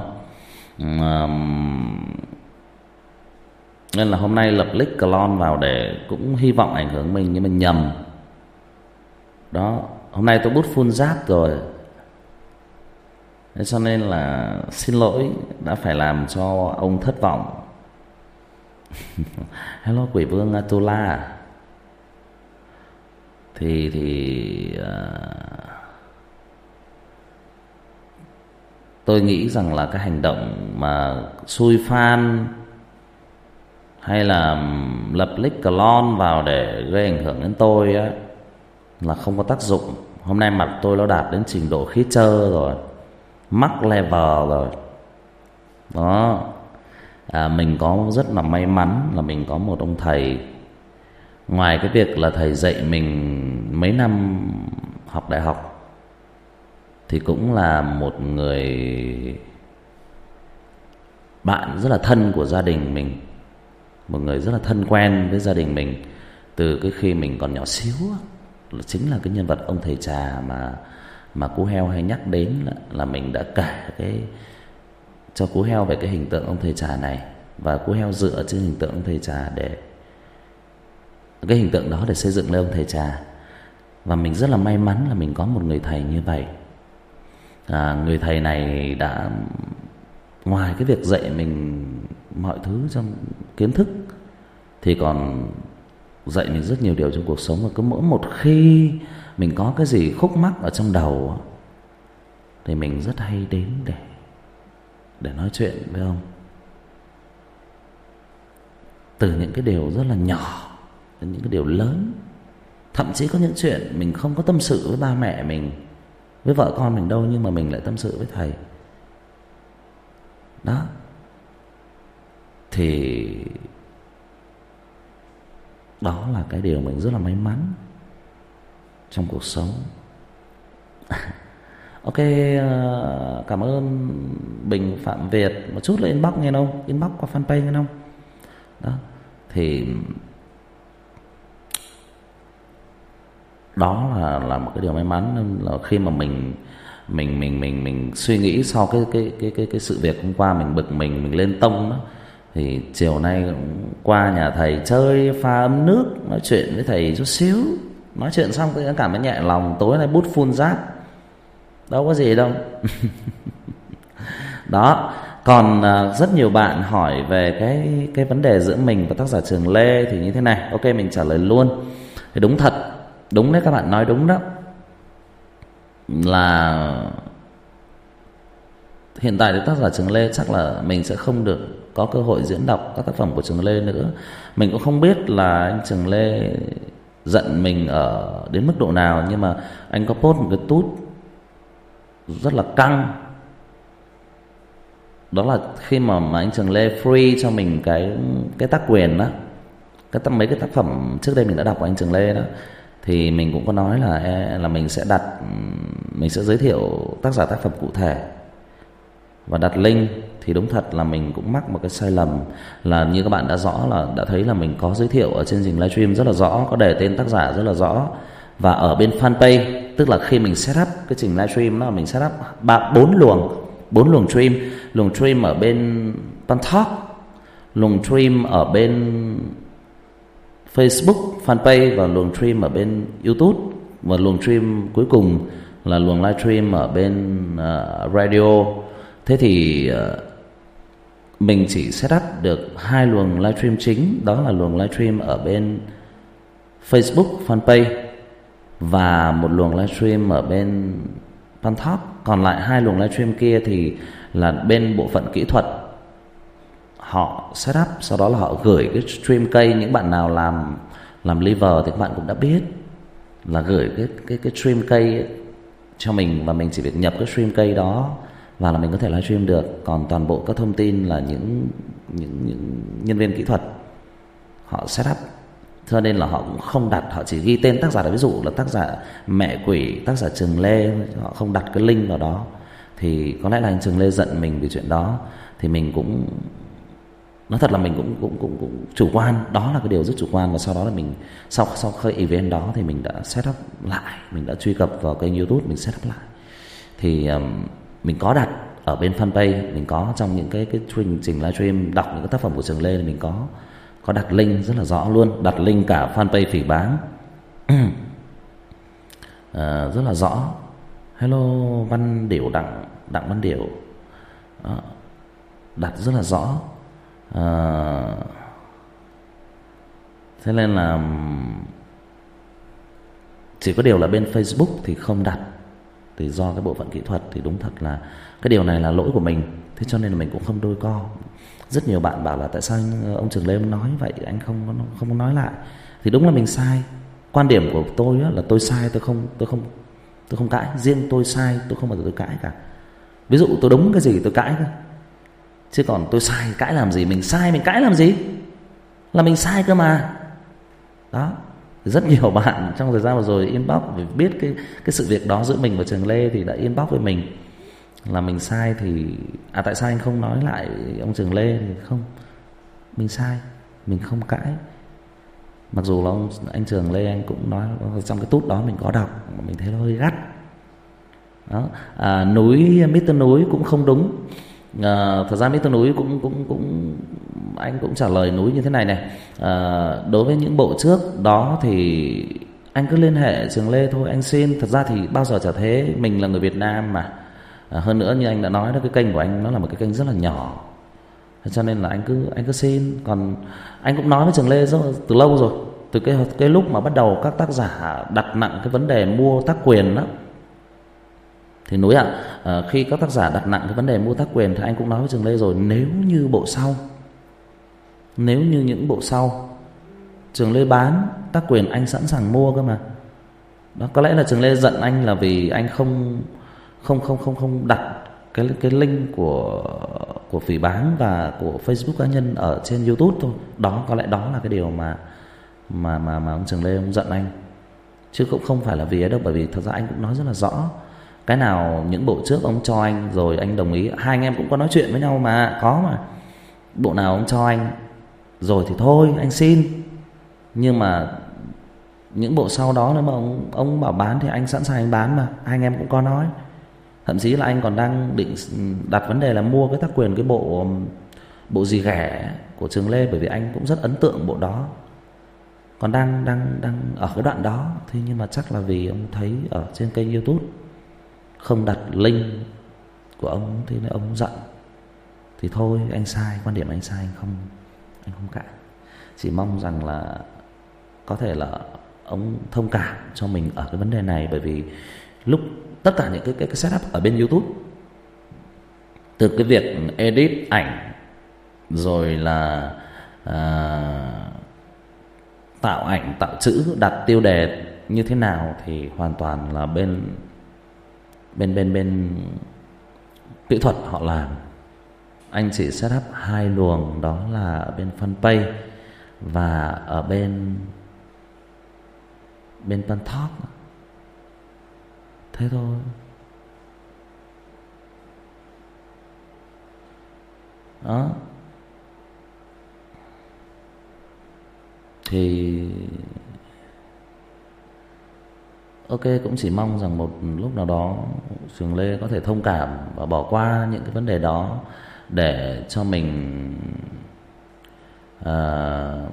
Um, nên là hôm nay lập nick clone vào để cũng hy vọng ảnh hưởng mình, nhưng mình nhầm. Đó, hôm nay tôi bút full giáp rồi, thế cho nên là xin lỗi đã phải làm cho ông thất vọng. Hello quỷ vương Atula. Thì thì uh, tôi nghĩ rằng là cái hành động mà xui fan hay là lập nick clone vào để gây ảnh hưởng đến tôi á là không có tác dụng. Hôm nay mặt tôi nó đạt đến trình độ khí trơ rồi, max level rồi. Đó. À, mình có rất là may mắn là mình có một ông thầy. Ngoài cái việc là thầy dạy mình mấy năm học đại học thì cũng là một người bạn rất là thân của gia đình mình, một người rất là thân quen với gia đình mình từ cái khi mình còn nhỏ xíu. Chính là cái nhân vật ông thầy trà mà mà Cú Heo hay nhắc đến, là, là mình đã kể cái cho Cú Heo về cái hình tượng ông thầy trà này, và Cú Heo dựa trên hình tượng ông thầy trà để cái hình tượng đó để xây dựng lên ông thầy trà. Và mình rất là may mắn là mình có một người thầy như vậy. À, người thầy này đã ngoài cái việc dạy mình mọi thứ trong kiến thức thì còn dạy mình rất nhiều điều trong cuộc sống. Và cứ mỗi một khi mình có cái gì khúc mắc ở trong đầu thì mình rất hay đến để để nói chuyện với ông, từ những cái điều rất là nhỏ đến những cái điều lớn. Thậm chí có những chuyện mình không có tâm sự với ba mẹ mình, với vợ con mình đâu, nhưng mà mình lại tâm sự với thầy. Đó. Thì đó là cái điều mình rất là may mắn trong cuộc sống. Ok, cảm ơn Bình Phạm Việt. Một chút là inbox nghe không? Inbox qua fanpage nghe không? Đó. Thì đó là là một cái điều may mắn, là khi mà mình mình mình mình mình suy nghĩ sau cái cái cái cái cái sự việc hôm qua mình bực mình mình lên tông đó, thì chiều nay qua nhà thầy chơi pha ấm nước, nói chuyện với thầy chút xíu, nói chuyện xong tôi cảm thấy nhẹ lòng. Tối nay bút full giáp, đâu có gì đâu. Đó, Còn à, rất nhiều bạn hỏi về cái cái vấn đề giữa mình và tác giả Trường Lê thì như thế này. Ok, mình trả lời luôn. Thì đúng thật, đúng đấy, các bạn nói đúng đó, là hiện tại thì tác giả Trường Lê chắc là mình sẽ không được có cơ hội diễn đọc các tác phẩm của Trường Lê nữa. Mình cũng không biết là anh Trường Lê giận mình ở đến mức độ nào, nhưng mà anh có post một cái tút rất là căng. Đó là khi mà, mà anh Trường Lê free cho mình cái cái tác quyền đó, cái tác, mấy cái tác phẩm trước đây mình đã đọc của anh Trường Lê đó, thì mình cũng có nói là là mình sẽ đặt mình sẽ giới thiệu tác giả tác phẩm cụ thể và đặt link. Thì đúng thật là mình cũng mắc một cái sai lầm là như các bạn đã rõ là đã thấy là mình có giới thiệu ở trên trình livestream rất là rõ, có đề tên tác giả rất là rõ, và ở bên fanpage, tức là khi mình set up cái trình livestream đó, mình set up ba bốn luồng bốn luồng stream, luồng stream ở bên Pantop, luồng stream ở bên Facebook fanpage và luồng stream ở bên YouTube, và luồng stream cuối cùng là luồng livestream ở bên uh, radio. Thế thì uh, mình chỉ set up được hai luồng livestream chính, đó là luồng livestream ở bên Facebook fanpage và một luồng livestream ở bên Pantop. Còn lại hai luồng livestream kia thì là bên bộ phận kỹ thuật họ set up, sau đó là họ gửi cái stream cây. Những bạn nào làm làm liver thì các bạn cũng đã biết là gửi cái cái cái stream cây ấy cho mình, và mình chỉ việc nhập cái stream cây đó và là mình có thể livestream được. Còn toàn bộ các thông tin là những những những nhân viên kỹ thuật họ set up, cho nên là họ cũng không đặt, họ chỉ ghi tên tác giả, ví dụ là tác giả Mẹ Quỷ, tác giả Trường Lê, họ không đặt cái link vào đó. Thì có lẽ là anh Trường Lê giận mình vì chuyện đó. Thì mình cũng nói thật là mình cũng cũng cũng cũng chủ quan, đó là cái điều rất chủ quan. Và sau đó là mình sau sau khi event đó thì mình đã set up lại, mình đã truy cập vào kênh YouTube, mình set up lại. Thì um, mình có đặt ở bên fanpage, mình có trong những cái cái chương trình livestream đọc những cái tác phẩm của Trường Lê, thì mình có có đặt link rất là rõ luôn, đặt link cả fanpage Phỉ Báng à, rất là rõ. Hello Văn Điểu, Đặng Đặng Văn Điểu, đó, đặt rất là rõ. À, thế nên là chỉ có điều là bên Facebook thì không đặt, thì do cái bộ phận kỹ thuật. Thì đúng thật là cái điều này là lỗi của mình, thế cho nên là mình cũng không đôi co. Rất nhiều bạn bảo là tại sao anh, ông Trường Lê nói vậy, anh không không nói lại. Thì đúng là mình sai. Quan điểm của tôi là tôi sai, tôi không tôi không tôi không cãi. Riêng tôi sai, tôi không bao giờ tôi cãi cả. Ví dụ tôi đúng cái gì tôi cãi cơ, chứ còn tôi sai cãi làm gì? Mình sai mình cãi làm gì? Là mình sai cơ mà. Đó. Rất nhiều bạn trong thời gian vừa rồi inbox vì biết cái cái sự việc đó giữa mình và Trường Lê thì đã inbox với mình là mình sai. Thì à tại sao anh không nói lại ông Trường Lê? Thì không, mình sai, mình không cãi. Mặc dù là ông, anh Trường Lê anh cũng nói trong cái tút đó mình có đọc, mình thấy nó hơi gắt đó. À, núi mít-tơ Núi cũng không đúng. À, thật ra mít-tơ Núi cũng cũng cũng anh cũng trả lời Núi như thế này này. À, đối với những bộ trước đó thì anh cứ liên hệ Trường Lê thôi, anh xin. Thật ra thì bao giờ chả thế, mình là người Việt Nam mà. À, hơn nữa như anh đã nói đó, cái kênh của anh nó là một cái kênh rất là nhỏ, cho nên là anh cứ anh cứ xin. Còn anh cũng nói với Trường Lê rất, từ lâu rồi, từ cái cái lúc mà bắt đầu các tác giả đặt nặng cái vấn đề mua tác quyền đó. Thì Núi ạ, à, khi các tác giả đặt nặng cái vấn đề mua tác quyền thì anh cũng nói với Trường Lê rồi, nếu như bộ sau, nếu như những bộ sau Trường Lê bán tác quyền anh sẵn sàng mua cơ mà. Đó, có lẽ là Trường Lê giận anh là vì anh không không không không không đặt cái cái link của của Phỉ Báng và của Facebook cá nhân ở trên YouTube thôi. Đó, có lẽ đó là cái điều mà mà mà mà ông Trường Lê ông giận anh, chứ cũng không phải là vì ấy đâu. Bởi vì thật ra anh cũng nói rất là rõ, cái nào những bộ trước ông cho anh rồi anh đồng ý, hai anh em cũng có nói chuyện với nhau mà, có mà. Bộ nào ông cho anh rồi thì thôi anh xin, nhưng mà những bộ sau đó nếu mà ông ông bảo bán thì anh sẵn sàng anh bán mà. Hai anh em cũng có nói, thậm chí là anh còn đang định đặt vấn đề là mua cái tác quyền cái bộ bộ gì ghẻ của Trường Lê, bởi vì anh cũng rất ấn tượng bộ đó. Còn đang đang đang ở cái đoạn đó thì, nhưng mà chắc là vì ông thấy ở trên kênh YouTube không đặt link của ông thì ông giận. thì thôi, anh sai, quan điểm anh sai, anh không anh không cãi. Chỉ mong rằng là có thể là ông thông cảm cho mình ở cái vấn đề này, bởi vì lúc tất cả những cái cái, cái setup ở bên YouTube, từ cái việc edit ảnh rồi là à, tạo ảnh, tạo chữ, đặt tiêu đề như thế nào thì hoàn toàn là bên bên bên bên kỹ thuật họ làm. Anh chỉ setup hai luồng, đó là ở bên fanpage và ở bên bên Pantalk. Thế thôi. Đó. Thì ok, cũng chỉ mong rằng một lúc nào đó Trường Lê có thể thông cảm và bỏ qua những cái vấn đề đó để cho mình uh,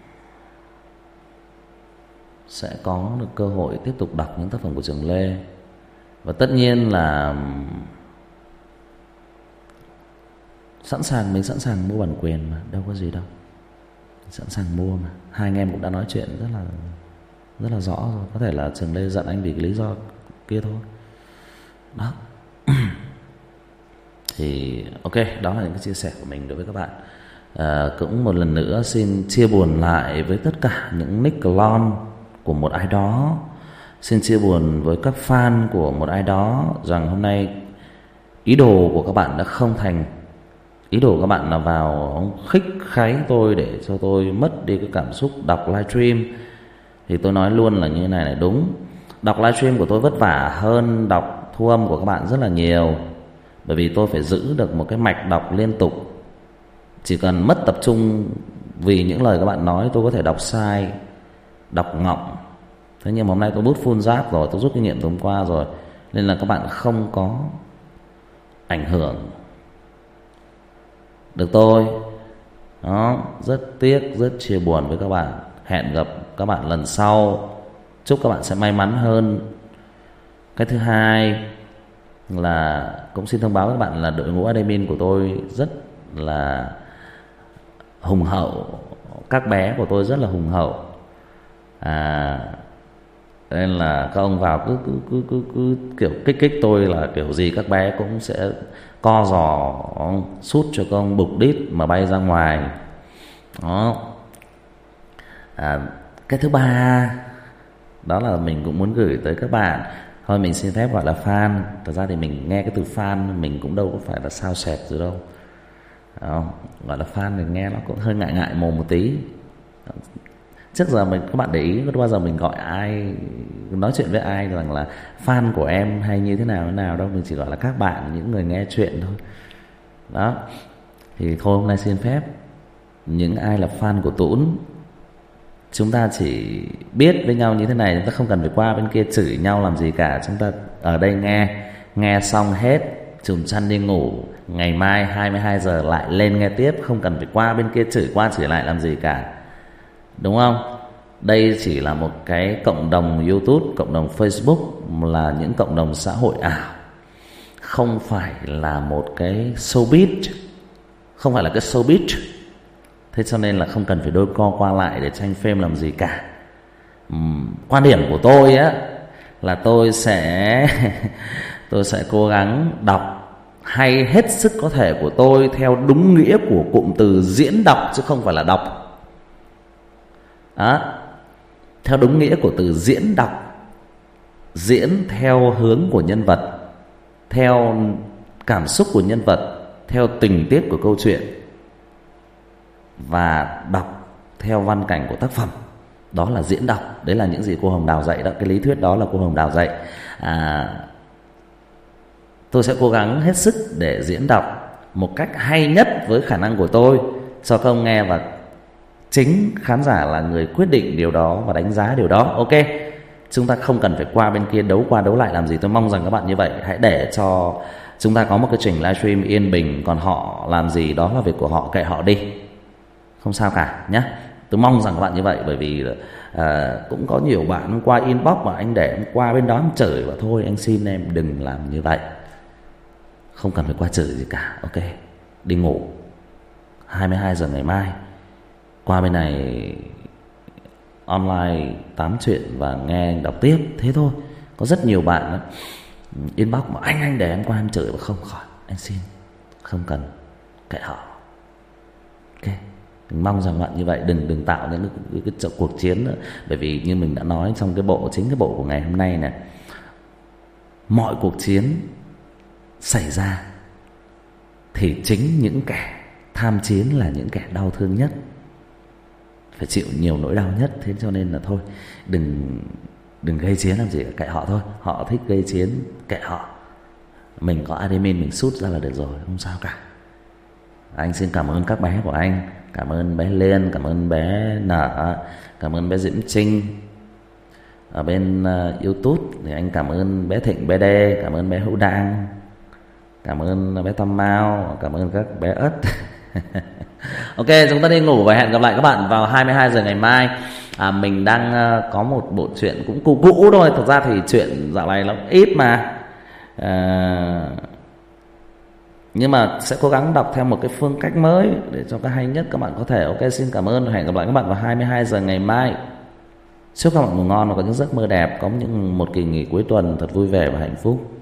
sẽ có được cơ hội tiếp tục đọc những tác phẩm của Trường Lê. Và tất nhiên là sẵn sàng, mình sẵn sàng mua bản quyền mà, đâu có gì đâu, sẵn sàng mua mà. Hai anh em cũng đã nói chuyện rất là rất là rõ rồi. Có thể là Trường Lê giận anh vì cái lý do kia thôi. Đó. Thì ok, đó là những cái chia sẻ của mình đối với các bạn. à, Cũng một lần nữa xin chia buồn lại với tất cả những nick clone của một ai đó. Xin chia buồn với các fan của một ai đó rằng hôm nay ý đồ của các bạn đã không thành. Ý đồ của các bạn là vào khích kháy tôi để cho tôi mất đi cái cảm xúc đọc livestream. Thì tôi nói luôn là như thế này này, đúng, đọc livestream của tôi vất vả hơn đọc thu âm của các bạn rất là nhiều. Bởi vì tôi phải giữ được một cái mạch đọc liên tục. Chỉ cần mất tập trung vì những lời các bạn nói, tôi có thể đọc sai, đọc ngọng. Thế nhưng mà hôm nay tôi bút full giáp rồi, tôi rút kinh nghiệm từ hôm qua rồi, nên là các bạn không có ảnh hưởng được tôi. Đó, rất tiếc, rất chia buồn với các bạn. Hẹn gặp các bạn lần sau. Chúc các bạn sẽ may mắn hơn. Cái thứ hai là cũng xin thông báo với các bạn là đội ngũ admin của tôi rất là hùng hậu. Các bé của tôi rất là hùng hậu. À, nên là các ông vào cứ cứ cứ cứ, cứ kiểu kích kích tôi là kiểu gì các bé cũng sẽ co giò sút cho các ông bục đít mà bay ra ngoài. Đó. À, cái thứ ba đó là mình cũng muốn gửi tới các bạn. Thôi mình xin phép gọi là fan. Thật ra thì mình nghe cái từ fan mình cũng đâu có phải là sao xẹt rồi đâu. Đó. Gọi là fan thì nghe nó cũng hơi ngại ngại mồm một tí. Trước giờ mình, các bạn để ý có bao giờ mình gọi ai, nói chuyện với ai rằng là fan của em hay như thế nào thế nào đâu. Mình chỉ gọi là các bạn, những người nghe chuyện thôi. Đó. Thì thôi hôm nay xin phép những ai là fan của Tũn, chúng ta chỉ biết với nhau như thế này, chúng ta không cần phải qua bên kia chửi nhau làm gì cả. Chúng ta ở đây nghe, nghe xong hết chùm chăn đi ngủ, ngày mai hai mươi hai giờ lại lên nghe tiếp, không cần phải qua bên kia chửi qua chửi lại làm gì cả. Đúng không? Đây chỉ là một cái cộng đồng YouTube, cộng đồng Facebook, là những cộng đồng xã hội ảo, không phải là một cái showbiz, không phải là cái showbiz. Thế cho nên là không cần phải đôi co qua lại để tranh phim làm gì cả. uhm, Quan điểm của tôi á là tôi sẽ tôi sẽ cố gắng đọc hay hết sức có thể của tôi theo đúng nghĩa của cụm từ diễn đọc, chứ không phải là đọc. Đó. Theo đúng nghĩa của từ diễn đọc, diễn theo hướng của nhân vật, theo cảm xúc của nhân vật, theo tình tiết của câu chuyện, và đọc theo văn cảnh của tác phẩm. Đó là diễn đọc. Đấy là những gì cô Hồng Đào dạy đó. Cái lý thuyết đó là cô Hồng Đào dạy. à, Tôi sẽ cố gắng hết sức để diễn đọc một cách hay nhất với khả năng của tôi cho các ông nghe, và chính khán giả là người quyết định điều đó và đánh giá điều đó. Ok, chúng ta không cần phải qua bên kia đấu qua đấu lại làm gì. Tôi mong rằng các bạn như vậy. Hãy để cho chúng ta có một cái trình livestream yên bình. Còn họ làm gì đó là việc của họ, kệ họ đi, không sao cả nhé. Tôi mong rằng các bạn như vậy. Bởi vì à, cũng có nhiều bạn qua inbox mà anh để em qua bên đó em chửi, và thôi anh xin em đừng làm như vậy, không cần phải qua chửi gì cả. Ok, đi ngủ. Hai mươi hai giờ ngày mai qua bên này online tám chuyện và nghe anh đọc tiếp. Thế thôi. Có rất nhiều bạn đó, inbox mà anh anh để em qua em chửi, mà không khỏi, anh xin, không cần, kệ họ. Ok, mình mong rằng bạn như vậy đừng đừng tạo những cái, cái, cái cuộc chiến nữa. Bởi vì như mình đã nói trong cái bộ chính cái bộ của ngày hôm nay này, mọi cuộc chiến xảy ra thì chính những kẻ tham chiến là những kẻ đau thương nhất, phải chịu nhiều nỗi đau nhất. Thế cho nên là thôi, đừng đừng gây chiến làm gì cả, kệ họ thôi. Họ thích gây chiến, kệ họ. Mình có admin mình sút ra là được rồi, không sao cả. Anh xin cảm ơn các bé của anh. Cảm ơn bé Liên, cảm ơn bé Nở, cảm ơn bé Diễm Trinh. Ở bên uh, YouTube thì anh cảm ơn bé Thịnh, bé Đê, cảm ơn bé Hữu Đang, cảm ơn bé Tom Mao, cảm ơn các bé Ất. Ok, chúng ta đi ngủ và hẹn gặp lại các bạn vào hai mươi hai giờ ngày mai. à, Mình đang uh, có một bộ truyện cũng cũ cũ thôi. Thật ra thì chuyện dạo này nó ít mà, à, nhưng mà sẽ cố gắng đọc theo một cái phương cách mới để cho cái hay nhất các bạn có thể. Ok, xin cảm ơn và hẹn gặp lại các bạn vào hai mươi hai giờ ngày mai. Chúc các bạn ngủ ngon và có những giấc mơ đẹp, có những một kỳ nghỉ cuối tuần thật vui vẻ và hạnh phúc.